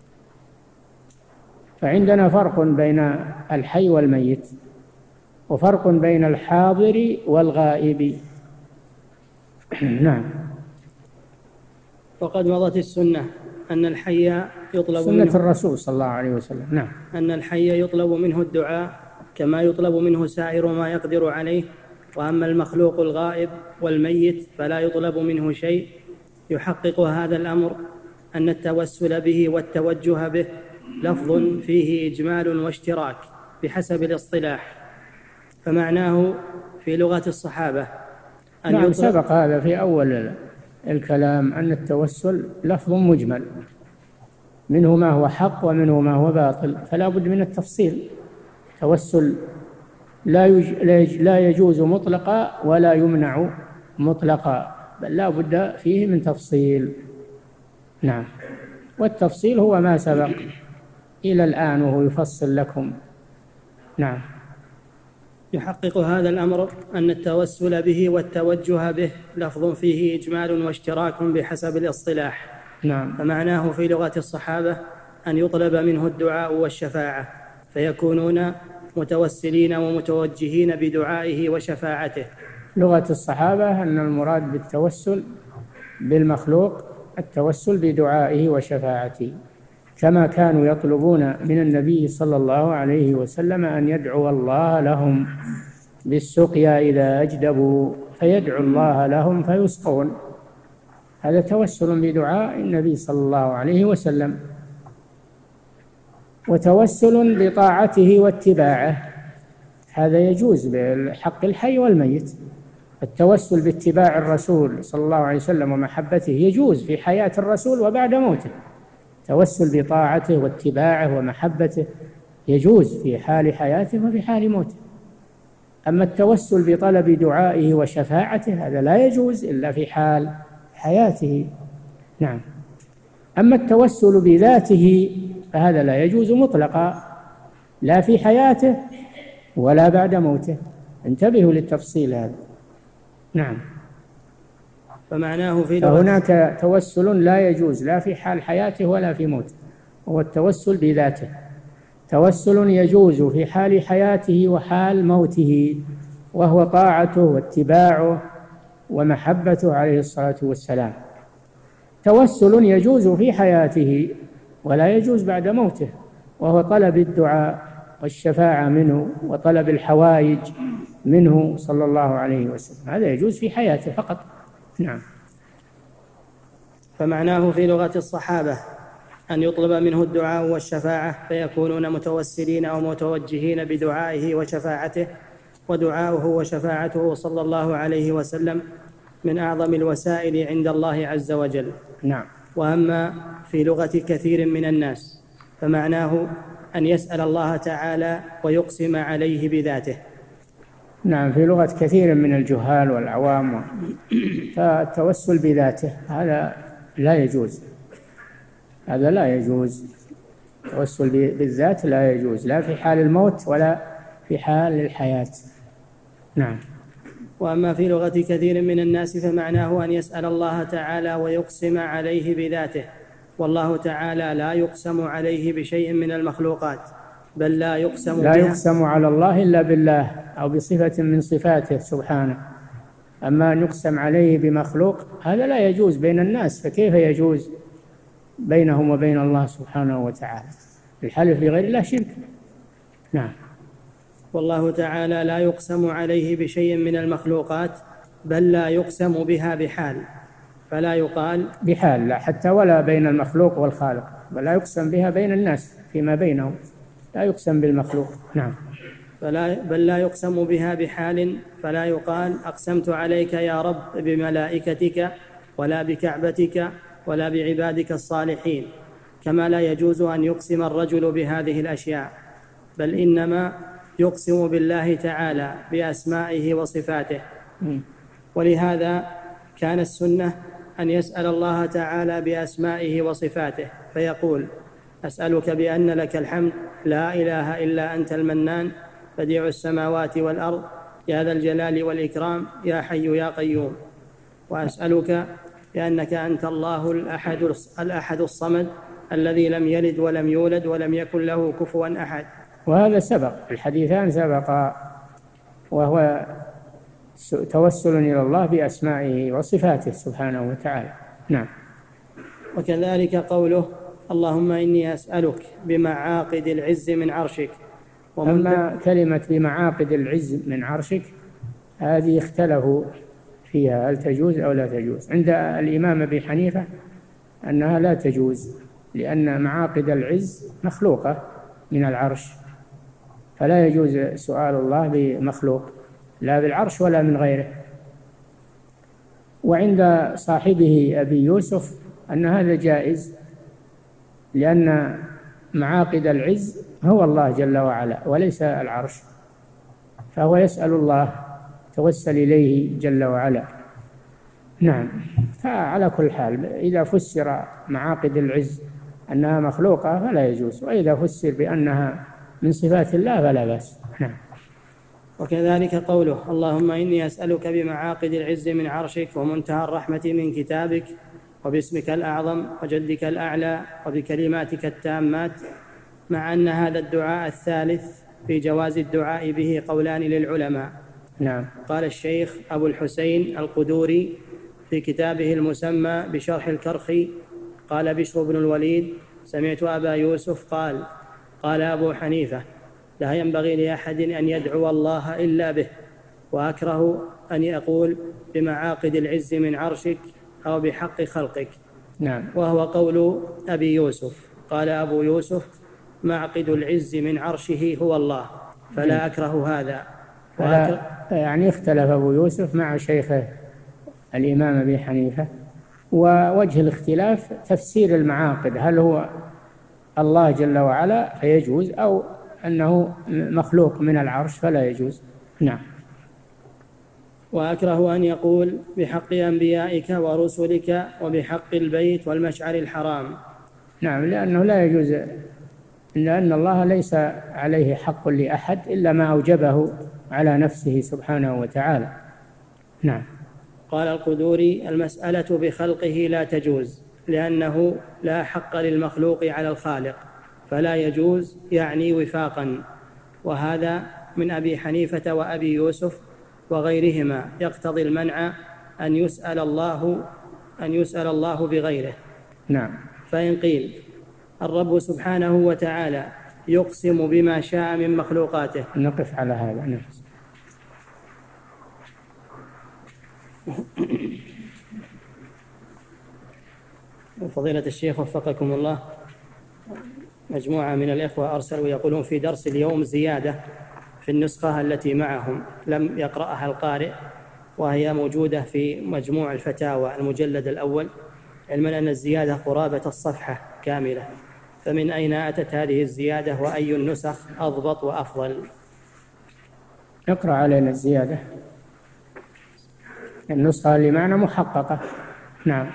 فعندنا فرق بين الحي والميت، وفرق بين الحاضر والغائب. نعم. وقد مضت السنة أن الحي يطلب سنة منه الرسول صلى الله عليه وسلم. نعم. أن الحي يطلب منه الدعاء كما يطلب منه سائر ما يقدر عليه. وأما المخلوق الغائب والميت فلا يطلب منه شيء. يحقق هذا الأمر أن التوسل به والتوجه به لفظ فيه إجمال واشتراك بحسب الاصطلاح، فمعناه في لغة الصحابة أن نعم، يطلب. سبق هذا في أول الكلام أن التوسل لفظ مجمل، منه ما هو حق ومنه ما هو باطل، فلا بد من التفصيل. توسل لا لا يجوز مطلقا ولا يمنع مطلقا، بل لا بد فيه من تفصيل. نعم. والتفصيل هو ما سبق إلى الآن وهو يفصل لكم. نعم. يحقق هذا الأمر أن التوسل به والتوجه به لفظ فيه إجمال واشتراك بحسب الاصطلاح. نعم. فمعناه في لغة الصحابة أن يطلب منه الدعاء والشفاعة، فيكونون متوسلين ومتوجهين بدعائه وشفاعته. لغة الصحابة أن المراد بالتوسل بالمخلوق التوسل بدعائه وشفاعته، كما كانوا يطلبون من النبي صلى الله عليه وسلم أن يدعو الله لهم بالسقيا إذا أجدبوا، فيدعو الله لهم فيسقون، هذا توسل بدعاء النبي صلى الله عليه وسلم. وتوسل بطاعته واتباعه، هذا يجوز بحق الحي والميت. التوسل باتباع الرسول صلى الله عليه وسلم ومحبته يجوز في حياة الرسول وبعد موته، توسل بطاعته واتباعه ومحبته يجوز في حال حياته وفي حال موته. أما التوسل بطلب دعائه وشفاعته هذا لا يجوز إلا في حال حياته. نعم. أما التوسل بذاته فهذا لا يجوز مطلقا، لا في حياته ولا بعد موته، انتبهوا للتفصيل هذا. نعم. فمعناه في فهناك توسل لا يجوز لا في حال حياته ولا في موته، هو التوسل بذاته. توسل يجوز في حال حياته وحال موته، وهو طاعته واتباعه ومحبته عليه الصلاة والسلام. توسل يجوز في حياته ولا يجوز بعد موته، وهو طلب الدعاء والشفاعة منه وطلب الحوائج منه صلى الله عليه وسلم، هذا يجوز في حياته فقط. نعم. فمعناه في لغة الصحابة أن يطلب منه الدعاء والشفاعة فيكونون متوسلين أو متوجهين بدعائه وشفاعته، ودعاؤه وشفاعته صلى الله عليه وسلم من أعظم الوسائل عند الله عز وجل. نعم. وأما في لغة كثير من الناس فمعناه أن يسأل الله تعالى ويقسم عليه بذاته. نعم، في لغة كثير من الجهال والعوام، فالتوسل بذاته هذا لا يجوز، هذا لا يجوز، التوسل بالذات لا يجوز، لا في حال الموت ولا في حال الحياة. نعم. وأما في لغة كثير من الناس فمعناه أن يسأل الله تعالى ويقسم عليه بذاته، والله تعالى لا يقسم عليه بشيء من المخلوقات، بل لا يقسم لا بها يقسم على الله إلا بالله أو بصفة من صفاته سبحانه. أما أن يقسم عليه بمخلوق هذا لا يجوز بين الناس، فكيف يجوز بينهم وبين الله سبحانه وتعالى؟ الحلف بغير الله شرك. نعم. والله تعالى لا يقسم عليه بشيء من المخلوقات، بل لا يقسم بها بحال، فلا يقال بحال، لا حتى ولا بين المخلوق والخالق، بل لا يقسم بها بين الناس فيما بينهم، لا يقسم بالمخلوق. نعم. فلا بل لا يقسم بها بحال، فلا يقال أقسمت عليك يا رب بملائكتك ولا بكعبتك ولا بعبادك الصالحين، كما لا يجوز أن يقسم الرجل بهذه الأشياء، بل إنما يقسم بالله تعالى بأسمائه وصفاته. ولهذا كان السنة أن يسأل الله تعالى بأسمائه وصفاته فيقول: أسألك بأن لك الحمد لا إله إلا أنت المنان بديع السماوات والأرض يا ذا الجلال والإكرام يا حي يا قيوم، وأسألك بأنك أنت الله الأحد الأحد الصمد الذي لم يلد ولم يولد ولم يكن له كفوا أحد. وهذا سبق، الحديثان سبقا، وهو توسل إلى الله بأسمائه وصفاته سبحانه وتعالى. نعم. وكذلك قوله: اللهم إني أسألك بمعاقد العز من عرشك. أما كلمة بمعاقد العز من عرشك هذه اختلفوا فيها هل تجوز أو لا تجوز. عند الإمام أبي حنيفة أنها لا تجوز، لأن معاقد العز مخلوقة من العرش، فلا يجوز سؤال الله بمخلوق لا بالعرش ولا من غيره. وعند صاحبه أبي يوسف أن هذا جائز، لأن معاقد العز هو الله جل وعلا وليس العرش، فهو يسأل الله توسل إليه جل وعلا. نعم. فعلى كل حال إذا فسر معاقد العز أنها مخلوقة فلا يجوز، وإذا فسر بأنها من صفات الله فلا بأس. نعم. وكذلك قوله: اللهم إني أسألك بمعاقد العز من عرشك ومنتهى الرحمة من كتابك وباسمك الأعظم وجدك الأعلى وبكلماتك التامات، مع أن هذا الدعاء الثالث في جواز الدعاء به قولان للعلماء. نعم. قال الشيخ أبو الحسين القدوري في كتابه المسمى بشرح الكرخي: قال بشر بن الوليد: سمعت أبا يوسف قال: قال أبو حنيفة: لا ينبغي لأحد أن يدعو الله إلا به، وأكره أن يقول بمعاقد العز من عرشك أو بحق خلقك. نعم. وهو قول أبي يوسف. قال أبو يوسف: معقد العز من عرشه هو الله، فلا أكره هذا. وأكره يعني اختلف أبو يوسف مع شيخه الإمام أبي حنيفة، ووجه الاختلاف تفسير المعاقد، هل هو الله جل وعلا فيجوز، أو أنه مخلوق من العرش فلا يجوز. نعم. وأكره أن يقول بحق أنبيائك ورسلك وبحق البيت والمشعر الحرام. نعم، لأنه لا يجوز، لأن الله ليس عليه حق لأحد إلا ما أوجبه على نفسه سبحانه وتعالى. نعم. قال القدوري: المسألة بخلقه لا تجوز، لأنه لا حق للمخلوق على الخالق، فلا يجوز يعني وفاقا. وهذا من أبي حنيفة وأبي يوسف وغيرهما يقتضي المنع أن يسأل الله أن يسأل الله بغيره. نعم. فإن قيل الرب سبحانه وتعالى يقسم بما شاء من مخلوقاته. نقف على هذا. نعم. فضيلة الشيخ وفقكم الله، مجموعة من الإخوة أرسلوا يقولون في درس اليوم زيادة في النسخة التي معهم لم يقرأها القارئ، وهي موجودة في مجموع الفتاوى المجلد الأول، علما أن الزيادة قرابة الصفحة كاملة، فمن أين أتت هذه الزيادة وأي النسخ أضبط وأفضل؟ اقرأ علينا الزيادة. النسخة اللي معنا محققة. نعم.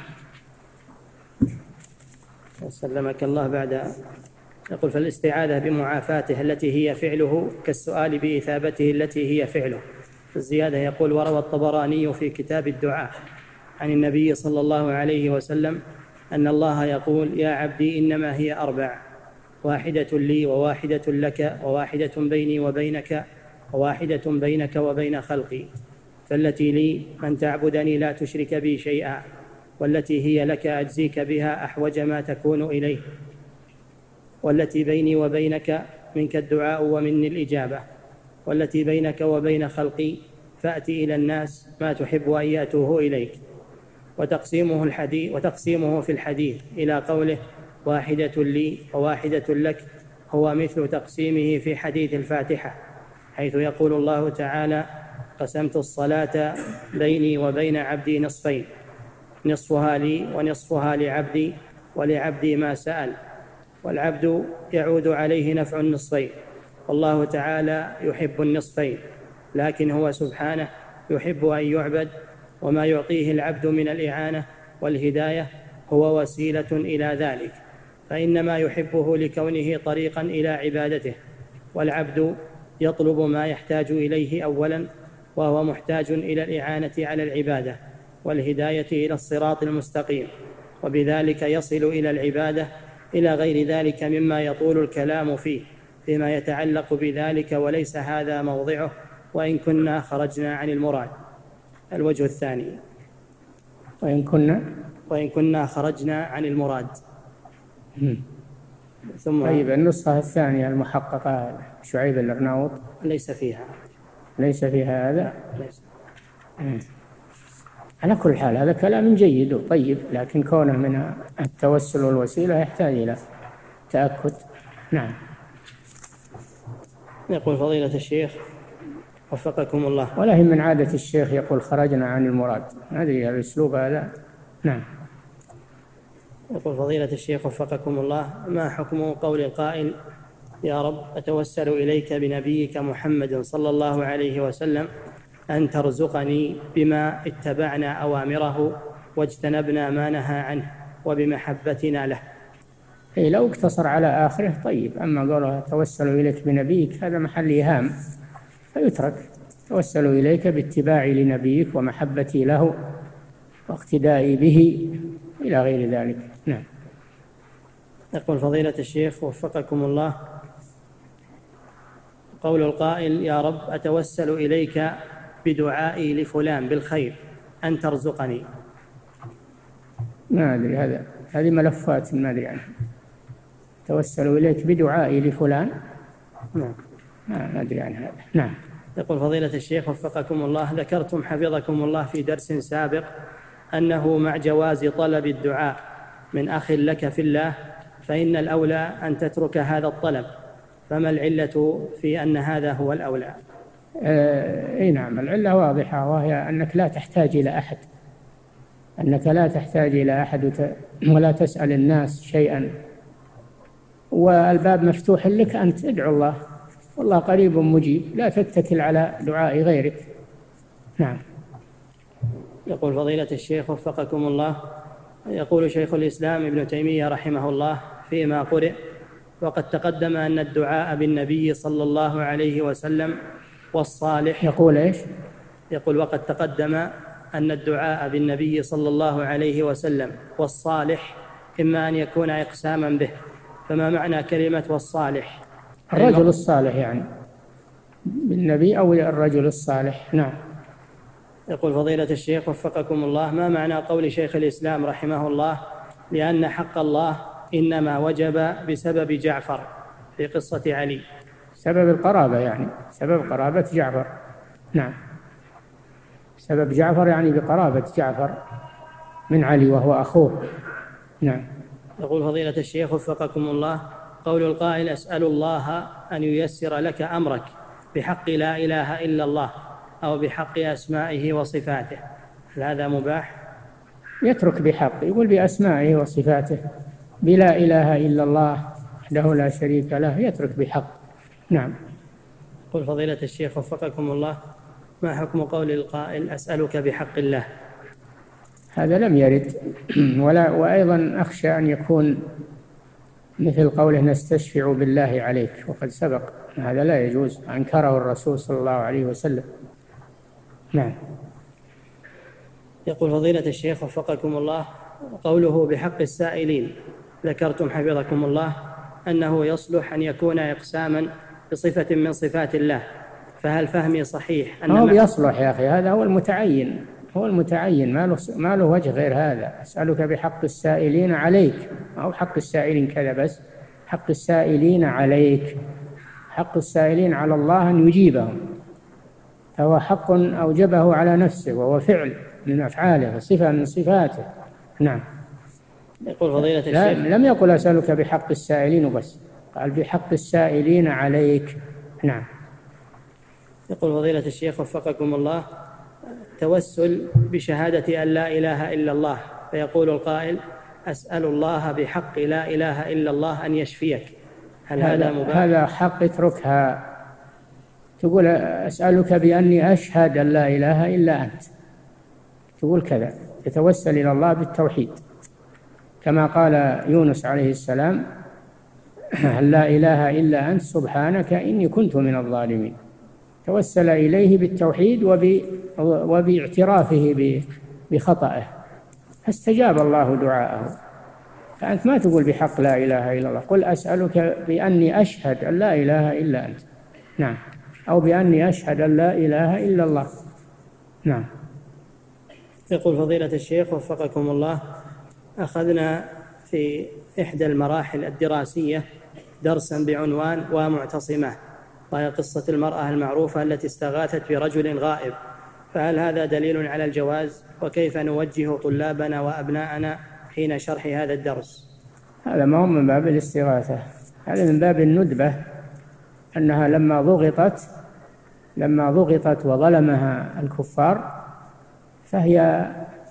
سلمك الله. بعد يقول فالاستعاذة بمعافاته التي هي فعله كالسؤال بإثابته التي هي فعله. الزيادة يقول وروى الطبراني في كتاب الدعاء عن النبي صلى الله عليه وسلم أن الله يقول يا عبدي إنما هي أربع، واحدة لي وواحدة لك وواحدة بيني وبينك وواحدة بينك وبين خلقي، فالتي لي أن تعبدني لا تشرك بي شيئا، والتي هي لك أجزيك بها أحوج ما تكون إليه، والتي بيني وبينك منك الدعاء ومني الإجابة، والتي بينك وبين خلقي فأتي إلى الناس ما تحب أن يأتوه إليك. وتقسيمه, الحديث وتقسيمه في الحديث إلى قوله واحدة لي وواحدة لك هو مثل تقسيمه في حديث الفاتحة، حيث يقول الله تعالى قسمت الصلاة بيني وبين عبدي نصفين، نصفها لي ونصفها لعبدي ولعبدي ما سأل، والعبد يعود عليه نفع النصفين، والله تعالى يحب النصفين، لكن هو سبحانه يحب أن يعبد، وما يعطيه العبد من الإعانة والهداية هو وسيلة إلى ذلك، فإنما يحبه لكونه طريقا إلى عبادته، والعبد يطلب ما يحتاج إليه أولا، وهو محتاج إلى الإعانة على العبادة والهداية إلى الصراط المستقيم، وبذلك يصل إلى العبادة إلى غير ذلك مما يطول الكلام فيه فيما يتعلق بذلك، وليس هذا موضعه، وإن كنا خرجنا عن المراد. الوجه الثاني وإن كنا وإن كنا خرجنا عن المراد. ثم طيب النسخة الثانية المحققة شعيب الأرناؤوط ليس فيها ليس فيها هذا. ليس. على كل حال هذا كلام جيد وطيب، لكن كونه من التوسل والوسيلة يحتاج إلى تأكد. نعم. يقول فضيلة الشيخ وفقكم الله، ولا هي من عادة الشيخ يقول خرجنا عن المراد، هذه الأسلوب هذا. نعم. يقول فضيلة الشيخ وفقكم الله ما حكم قول القائل يا رب أتوسل إليك بنبيك محمد صلى الله عليه وسلم أن ترزقني بما اتبعنا أوامره واجتنبنا ما نهى عنه وبمحبتنا له؟ إيه لو اقتصر على آخره طيب، أما قوله توسل إليك بنبيك هذا محل إيهام فيترك. توسل إليك باتباعي لنبيك ومحبتي له واقتدائي به إلى غير ذلك. نعم. يقول فضيلة الشيخ وفقكم الله قول القائل يا رب أتوسل إليك بدعائي لفلان بالخير أن ترزقني، ما أدري هذا هذه ملفات ما أدري عنها. توسل إليك بدعائي لفلان نعم ما أدري عن هذا. نعم. يقول فضيلة الشيخ وفقكم الله ذكرتم حفظكم الله في درس سابق أنه مع جواز طلب الدعاء من أخ لك في الله فإن الأولى أن تترك هذا الطلب، فما العلة في أن هذا هو الأولى؟ آه إيه نعم العلة واضحة، وهي أنك لا تحتاج إلى أحد، أنك لا تحتاج إلى أحد ولا تسأل الناس شيئا، والباب مفتوح لك أن تدعو الله، والله قريب مجيب، لا تتكل على دعاء غيرك. نعم. يقول فضيلة الشيخ وفقكم الله يقول شيخ الإسلام ابن تيمية رحمه الله فيما قرئ وقد تقدم أن الدعاء بالنبي صلى الله عليه وسلم والصالح يقول إيش؟ يقول وقد تقدم أن الدعاء بالنبي صلى الله عليه وسلم والصالح إما أن يكون إقساما به، فما معنى كلمة والصالح؟ الرجل الصالح يعني بالنبي أو الرجل الصالح. نعم. يقول فضيلة الشيخ وفقكم الله: ما معنى قول شيخ الإسلام رحمه الله لأن حق الله إنما وجب بسبب جعفر في قصة علي؟ سبب القرابة، يعني سبب قرابة جعفر. نعم، سبب جعفر يعني بقرابة جعفر من علي وهو أخوه. نعم. يقول فضيلة الشيخ وفقكم الله: قول القائل أسأل الله أن ييسر لك أمرك بحق لا إله إلا الله أو بحق أسمائه وصفاته، هل هذا مباح؟ يترك بحق، يقول بأسمائه وصفاته، بلا إله إلا الله وحده لا شريك له، يترك بحق. نعم. يقول فضيلة الشيخ وفقكم الله: ما حكم قول القائل أسألك بحق الله؟ هذا لم يرد ولا وأيضا أخشى أن يكون مثل قوله نستشفع بالله عليك، وقد سبق هذا لا يجوز، أنكره الرسول صلى الله عليه وسلم. نعم. يقول فضيلة الشيخ وفقكم الله: قوله بحق السائلين، ذكرتم حفظكم الله أنه يصلح أن يكون إقساما بصفة من صفات الله، فهل فهمي صحيح؟ هو بيصلح يا أخي، هذا هو المتعين، هو المتعين، ما له ما له وجه غير هذا. أسألك بحق السائلين عليك، ما هو حق السائلين كذا بس، حق السائلين عليك، حق السائلين على الله أن يجيبهم، فهو حق أوجبه على نفسه، وهو فعل من أفعاله وصفة من صفاته. نعم. يقول فضيلة الشيخ: لم يقل أسألك بحق السائلين وبس، قال بحق السائلين عليك. نعم. يقول فضيلة الشيخ وفقكم الله: التوسل بشهادة أن لا إله إلا الله، فيقول القائل أسأل الله بحق لا إله إلا الله أن يشفيك، هل هذا مباح؟ هذا حق، اتركها. تقول أسألك بأني أشهد أن لا إله إلا أنت، تقول كذا، تتوسل إلى الله بالتوحيد، كما قال يونس عليه السلام لا إله إلا أنت سبحانك إني كنت من الظالمين، توسل إليه بالتوحيد وباعترافه بخطئه، فاستجاب الله دعاءه. فأنت ما تقول بحق لا إله إلا الله، قل أسألك بأني أشهد أن لا إله إلا أنت. نعم. أو بأني أشهد أن لا إله إلا الله. نعم. يقول فضيلة الشيخ وفقكم الله: أخذنا في إحدى المراحل الدراسية درسا بعنوان ومعتصمة، وهي قصة المرأة المعروفة التي استغاثت برجل غائب، فهل هذا دليل على الجواز؟ وكيف نوجه طلابنا وأبناءنا حين شرح هذا الدرس؟ هذا ما هو من باب الاستغاثة، هذا من باب الندبة، أنها لما ضغطت لما ضغطت وظلمها الكفار فهي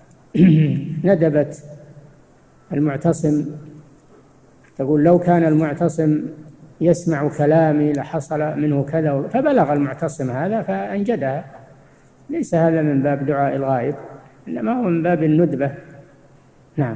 ندبت المعتصم، تقول لو كان المعتصم يسمع كلامي لحصل منه كذا، فبلغ المعتصم هذا فأنجدها. ليس هذا من باب دعاء الغائب، إنما هو من باب الندبة. نعم.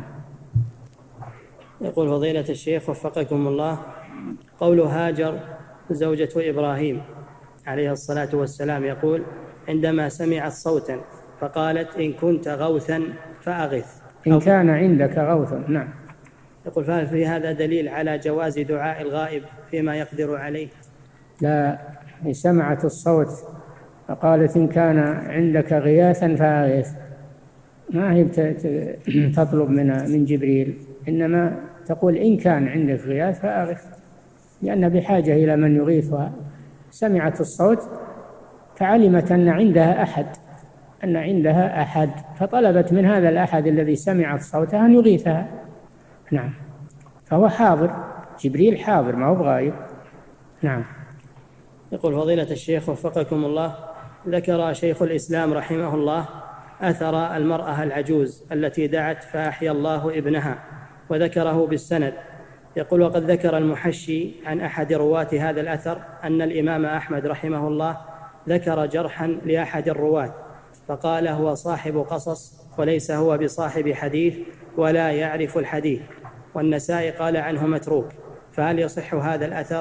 يقول فضيلة الشيخ وفقكم الله: قول هاجر زوجة إبراهيم عليه الصلاة والسلام يقول عندما سمعت صوتا فقالت إن كنت غوثا فأغث، إن كان عندك غوث. نعم. يقول فهل في هذا دليل على جواز دعاء الغائب فيما يقدر عليه؟ لا، سمعت الصوت فقالت إن كان عندك غياثا فأغث، ما هي تطلب من من جبريل، إنما تقول إن كان عندك غياث فأغث، لأن بحاجة إلى من يغيثها. سمعت الصوت فعلمت أن عندها أحد أن عندها أحد فطلبت من هذا الأحد الذي سمعت صوته أن يغيثها. نعم. فهو حاضر، جبريل حاضر ما هو بغايب. نعم. يقول فضيلة الشيخ وفقكم الله: ذكر شيخ الإسلام رحمه الله أثر المرأة العجوز التي دعت فأحيا الله ابنها، وذكره بالسند. يقول وقد ذكر المحشي عن أحد رواة هذا الأثر أن الإمام أحمد رحمه الله ذكر جرحا لأحد الرواة فقال هو صاحب قصص وليس هو بصاحب حديث ولا يعرف الحديث، والنسائي قال عنه متروك، فهل يصح هذا الأثر؟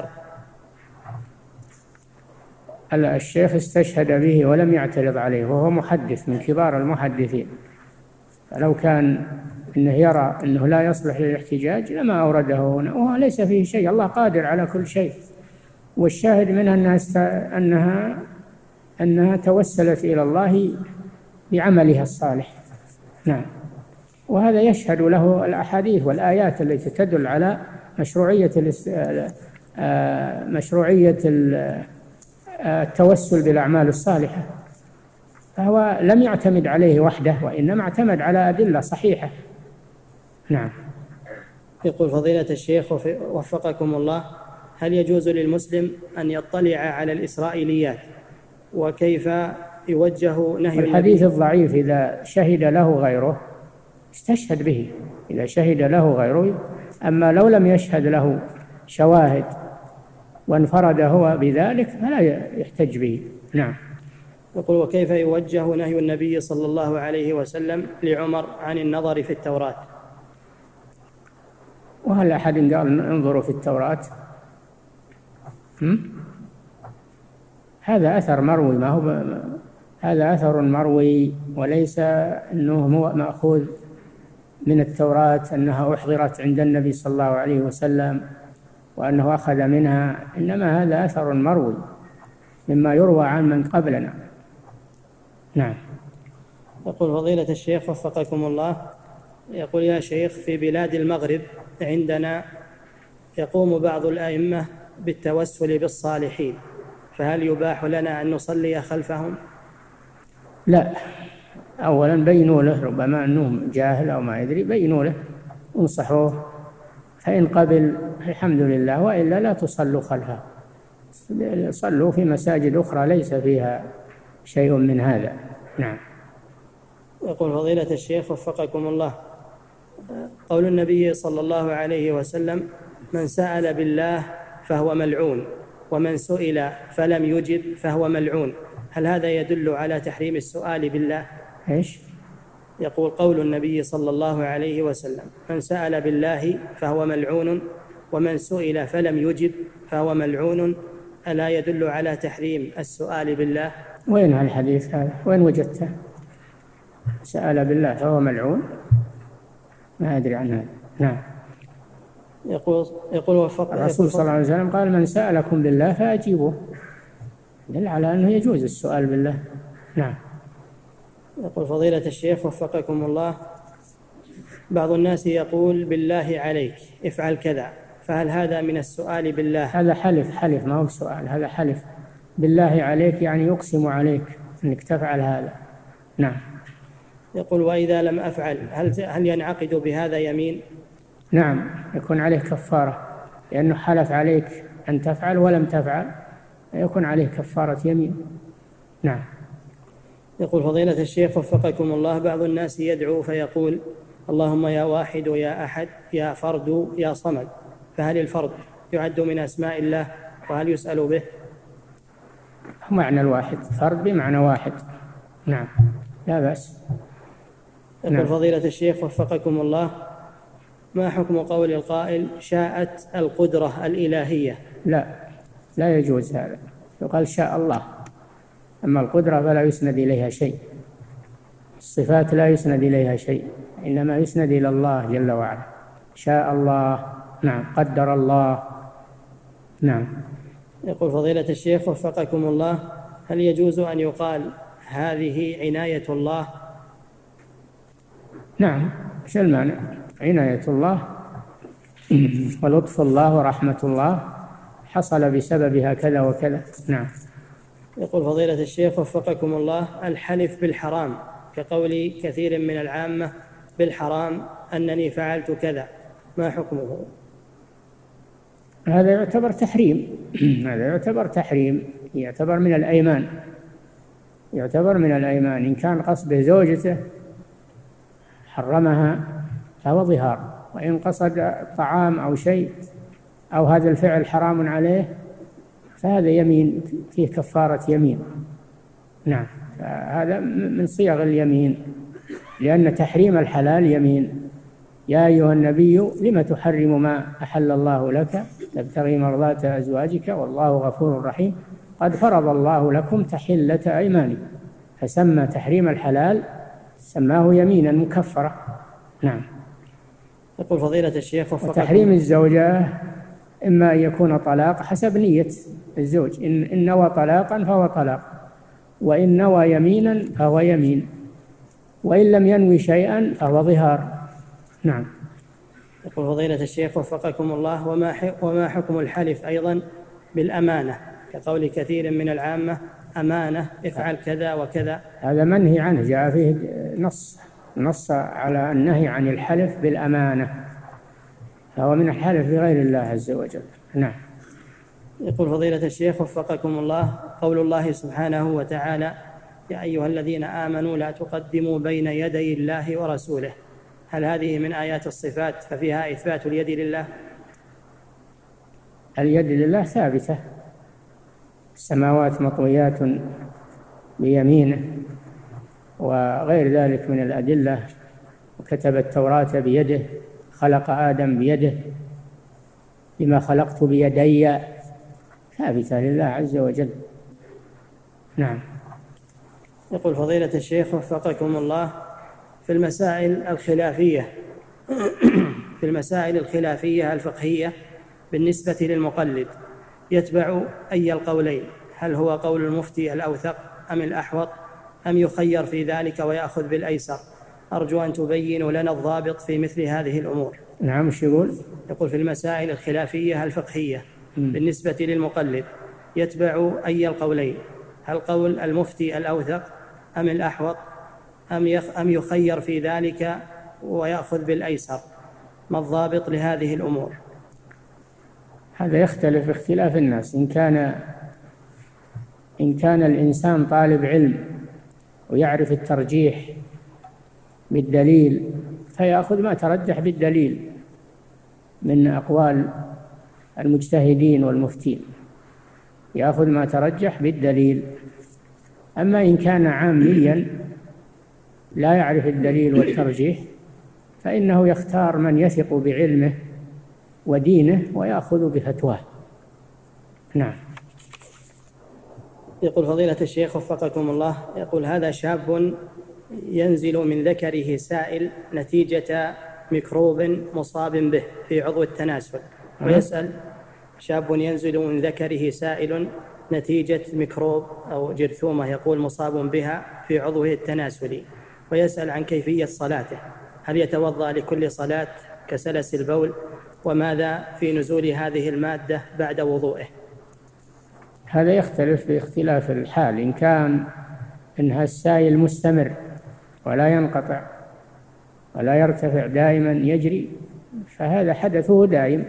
الشيخ استشهد به ولم يعترض عليه، وهو محدث من كبار المحدثين، فلو كان إنه يرى أنه لا يصلح للاحتجاج لما أورده هنا، وهو ليس فيه شيء، الله قادر على كل شيء. والشاهد منها أنها, است... أنها... أنها توسلت إلى الله بعملها الصالح. نعم. وهذا يشهد له الأحاديث والآيات التي تدل على مشروعية مشروعية التوسل بالأعمال الصالحة، فهو لم يعتمد عليه وحده، وإنما اعتمد على أدلة صحيحة. نعم. يقول فضيلة الشيخ وفقكم الله: هل يجوز للمسلم أن يطلع على الإسرائيليات؟ وكيف يوجه نهي الحديث الضعيف إذا شهد له غيره استشهد به، إذا شهد له غيره، أما لو لم يشهد له شواهد وانفرد هو بذلك فلا يحتج به. نعم. يقول: وكيف يوجه نهي النبي صلى الله عليه وسلم لعمر عن النظر في التوراة؟ وهل أحد قال انظروا في التوراة؟ هم؟ هذا أثر مروي، ما هو هذا أثر مروي، وليس أنه مأخوذ من التوراة أنها أحضرت عند النبي صلى الله عليه وسلم وأنه أخذ منها، إنما هذا أثر مروي مما يروى عن من قبلنا. نعم. يقول فضيلة الشيخ وفقكم الله: يقول: يا شيخ، في بلاد المغرب عندنا يقوم بعض الأئمة بالتوسل بالصالحين، فهل يباح لنا أن نصلي خلفهم؟ لا، أولا بينوا له، ربما أنه جاهل أو ما يدري، بينوا له انصحوه، فإن قبل الحمد لله، وإلا لا تصلوا خلفه، صلوا في مساجد أخرى ليس فيها شيء من هذا. نعم. يقول فضيلة الشيخ وفقكم الله: قول النبي صلى الله عليه وسلم: من سأل بالله فهو ملعون، ومن سئل فلم يجب فهو ملعون، هل هذا يدل على تحريم السؤال بالله؟ إيش؟ يقول: قول النبي صلى الله عليه وسلم: من سأل بالله فهو ملعون، ومن سئل فلم يجب فهو ملعون، ألا يدل على تحريم السؤال بالله؟ وين الحديث هذا؟ وين وجدته؟ سأل بالله فهو ملعون؟ ما أدري عن هذا. نعم. يقول يقول وفق الرسول صلى الله عليه وسلم قال: من سألكم بالله فأجيبوه، دل على أنه يجوز السؤال بالله. نعم. يقول فضيلة الشيخ وفقكم الله: بعض الناس يقول بالله عليك افعل كذا، فهل هذا من السؤال بالله؟ هذا حلف، حلف ما هو سؤال، هذا حلف. بالله عليك يعني يقسم عليك أنك تفعل هذا. نعم. يقول: وإذا لم أفعل هل هل ينعقد بهذا يمين؟ نعم، يكون عليه كفارة، لأنه حلف عليك أن تفعل ولم تفعل، يكون عليه كفارة يمين. نعم. يقول فضيلة الشيخ وفقكم الله: بعض الناس يدعو فيقول: اللهم يا واحد يا أحد يا فرد يا صمد، فهل الفرد يعد من أسماء الله، وهل يسأل به؟ معنى الواحد، فرد بمعنى واحد. نعم، لا بأس. يقول نعم. فضيلة الشيخ وفقكم الله: ما حكم قول القائل شاءت القدرة الإلهية؟ لا، لا يجوز هذا، يقال شاء الله، أما القدرة فلا يسند إليها شيء، الصفات لا يسند إليها شيء، إنما يسند إلى الله جل وعلا. شاء الله، نعم، قدر الله. نعم. يقول فضيلة الشيخ وفقكم الله: هل يجوز أن يقال هذه عناية الله؟ نعم، ايش المعنى؟ عناية الله ولطف الله ورحمة الله حصل بسببها كذا وكذا. نعم. يقول فضيلة الشيخ وفقكم الله: الحلف بالحرام كقول كثير من العامة بالحرام أنني فعلت كذا، ما حكمه؟ هذا يعتبر تحريم هذا يعتبر تحريم يعتبر من الأيمان يعتبر من الأيمان إن كان قصده زوجته حرمها فهو ظهار، وإن قصد طعام أو شيء أو هذا الفعل حرام عليه فهذا يمين فيه كفارة يمين. نعم، هذا من صيغ اليمين، لأن تحريم الحلال يمين. يا أيها النبي لم تحرم ما أحل الله لك تبتغي مرضات أزواجك والله غفور رحيم قد فرض الله لكم تحلة أيمانكم، فسمى تحريم الحلال سماه يمينا مكفرة. نعم. يقول فضيلة الشيخ وتحريم الزوجة إما أن يكون طلاق حسب نية الزوج، إن نوى طلاقا فهو طلاق، وإن نوى يمينا فهو يمين. وإن لم ينوي شيئا فهو ظهار. نعم. يقول فضيلة الشيخ وفقكم الله: وما وما حكم الحلف أيضا بالأمانة كقول كثير من العامة: أمانة افعل كذا وكذا؟ هذا منهي عنه، جاء فيه نص نص على النهي عن الحلف بالأمانة، فهو من الحلف بغير الله عز وجل. نعم. يقول فضيلة الشيخ وفقكم الله: قول الله سبحانه وتعالى: يا أيها الذين آمنوا لا تقدموا بين يدي الله ورسوله، هل هذه من آيات الصفات ففيها إثبات اليد لله؟ اليد لله ثابتة، السماوات مطويات بيمينه وغير ذلك من الأدلة، وكتب التوراة بيده، خلق آدم بيده، لما خلقت بيدي، ثابتة لله عز وجل. نعم. يقول فضيلة الشيخ وفقكم الله: في المسائل الخلافية في المسائل الخلافية الفقهية بالنسبة للمقلد يتبع أي القولين؟ هل هو قول المفتي الأوثق أم الأحوط، أم يخير في ذلك ويأخذ بالأيسر؟ أرجو أن تبينوا لنا الضابط في مثل هذه الأمور. نعم. وش يقول؟ يقول: في المسائل الخلافية الفقهية م. بالنسبة للمقلد يتبع أي القولين؟ هل قول المفتي الأوثق أم الأحوط، أم يخير في ذلك ويأخذ بالأيسر؟ ما الضابط لهذه الأمور؟ هذا يختلف اختلاف الناس. إن كان إن كان الإنسان طالب علم ويعرف الترجيح بالدليل فيأخذ ما ترجح بالدليل من أقوال المجتهدين والمفتين، يأخذ ما ترجح بالدليل. أما إن كان عاميا لا يعرف الدليل والترجيح فإنه يختار من يثق بعلمه ودينه ويأخذ بفتواه. نعم. يقول فضيلة الشيخ وفقكم الله: يقول هذا شاب ينزل من ذكره سائل نتيجة ميكروب مصاب به في عضو التناسل، ويسأل شاب ينزل من ذكره سائل نتيجة ميكروب أو جرثومة يقول مصاب بها في عضوه التناسلي، ويسأل عن كيفية صلاته، هل يتوضأ لكل صلاة كسلس البول؟ وماذا في نزول هذه المادة بعد وضوئه؟ هذا يختلف باختلاف الحال. إن كان إنها السائل مستمر ولا ينقطع ولا يرتفع دائما يجري فهذا حدثه دائم،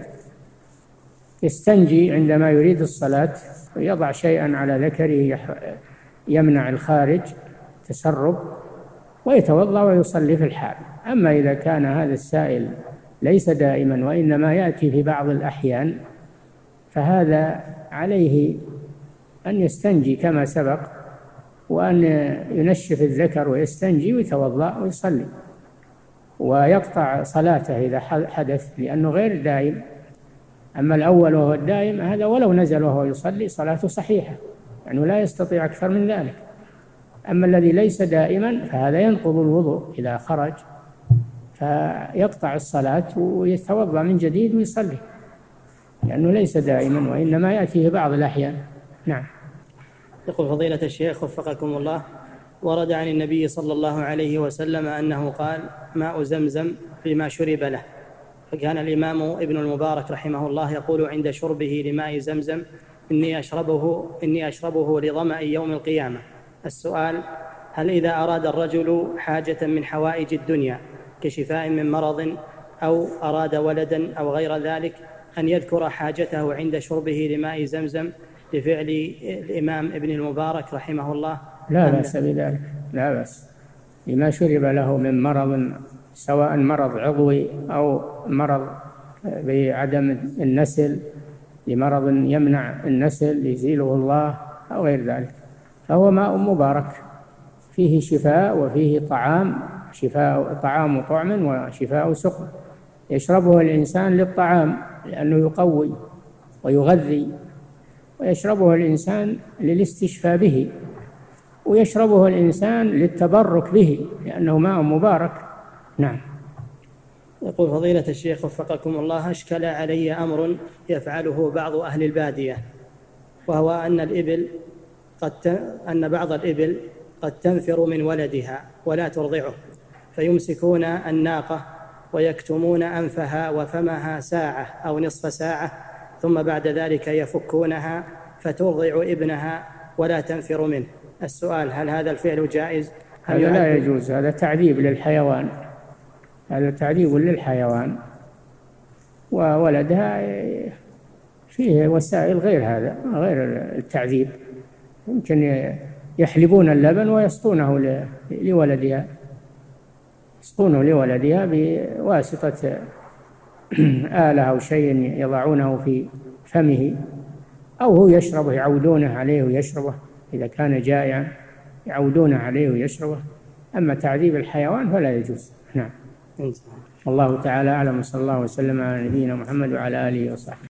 يستنجي عندما يريد الصلاة ويضع شيئا على ذكره يمنع الخارج تسرب ويتوضأ ويصلي في الحال. أما إذا كان هذا السائل ليس دائما وإنما يأتي في بعض الأحيان فهذا عليه أن يستنجي كما سبق، وأن ينشف الذكر ويستنجي ويتوضأ ويصلي، ويقطع صلاته إذا حدث لأنه غير دائم. أما الأول وهو الدائم هذا ولو نزل وهو يصلي صلاته صحيحة، يعني لا يستطيع أكثر من ذلك. أما الذي ليس دائما فهذا ينقض الوضوء إذا خرج، فيقطع الصلاة ويتوضأ من جديد ويصلي لأنه ليس دائما وإنما يأتي في بعض الأحيان. نعم. يقول فضيلة الشيخ وفقكم الله: ورد عن النبي صلى الله عليه وسلم أنه قال: ماء زمزم لما شرب له. فكان الإمام ابن المبارك رحمه الله يقول عند شربه لماء زمزم: إني أشربه, إني أشربه لظمأ يوم القيامة. السؤال: هل إذا أراد الرجل حاجة من حوائج الدنيا كشفاء من مرض أو أراد ولدا أو غير ذلك أن يذكر حاجته عند شربه لماء زمزم لفعل الإمام ابن المبارك رحمه الله؟ لا بأس بذلك، لا بأس لما شرب له من مرض، سواء مرض عضوي أو مرض بعدم النسل، لمرض يمنع النسل يزيله الله أو غير ذلك، فهو ماء مبارك فيه شفاء وفيه طعام، شفاء طعام طعم وشفاء سقم. يشربه الإنسان للطعام لأنه يقوي ويغذي، ويشربه الإنسان للاستشفاء به، ويشربه الإنسان للتبرك به لأنه ماء مبارك. نعم. يقول فضيلة الشيخ وفقكم الله: أشكل علي أمر يفعله بعض أهل البادية، وهو أن الإبل قد ت... أن بعض الإبل قد تنفر من ولدها ولا ترضعه، فيمسكون الناقة ويكتمون أنفها وفمها ساعة أو نصف ساعة، ثم بعد ذلك يفكونها فترضع ابنها ولا تنفر منه. السؤال: هل هذا الفعل جائز؟ هذا لا يجوز، هذا تعذيب للحيوان، هذا تعذيب للحيوان، وولدها فيه وسائل غير هذا، غير التعذيب. يمكن يحلبون اللبن ويسطونه لولدها، يسطونه لولدها بواسطة آلة أو شيء يضعونه في فمه، أو هو يشربه، يعودونه عليه ويشربه إذا كان جائعا، يعودونه عليه ويشربه. أما تعذيب الحيوان فلا يجوز. نعم. الله تعالى أعلم، صلى الله وسلم على نبينا محمد وعلى آله وصحبه.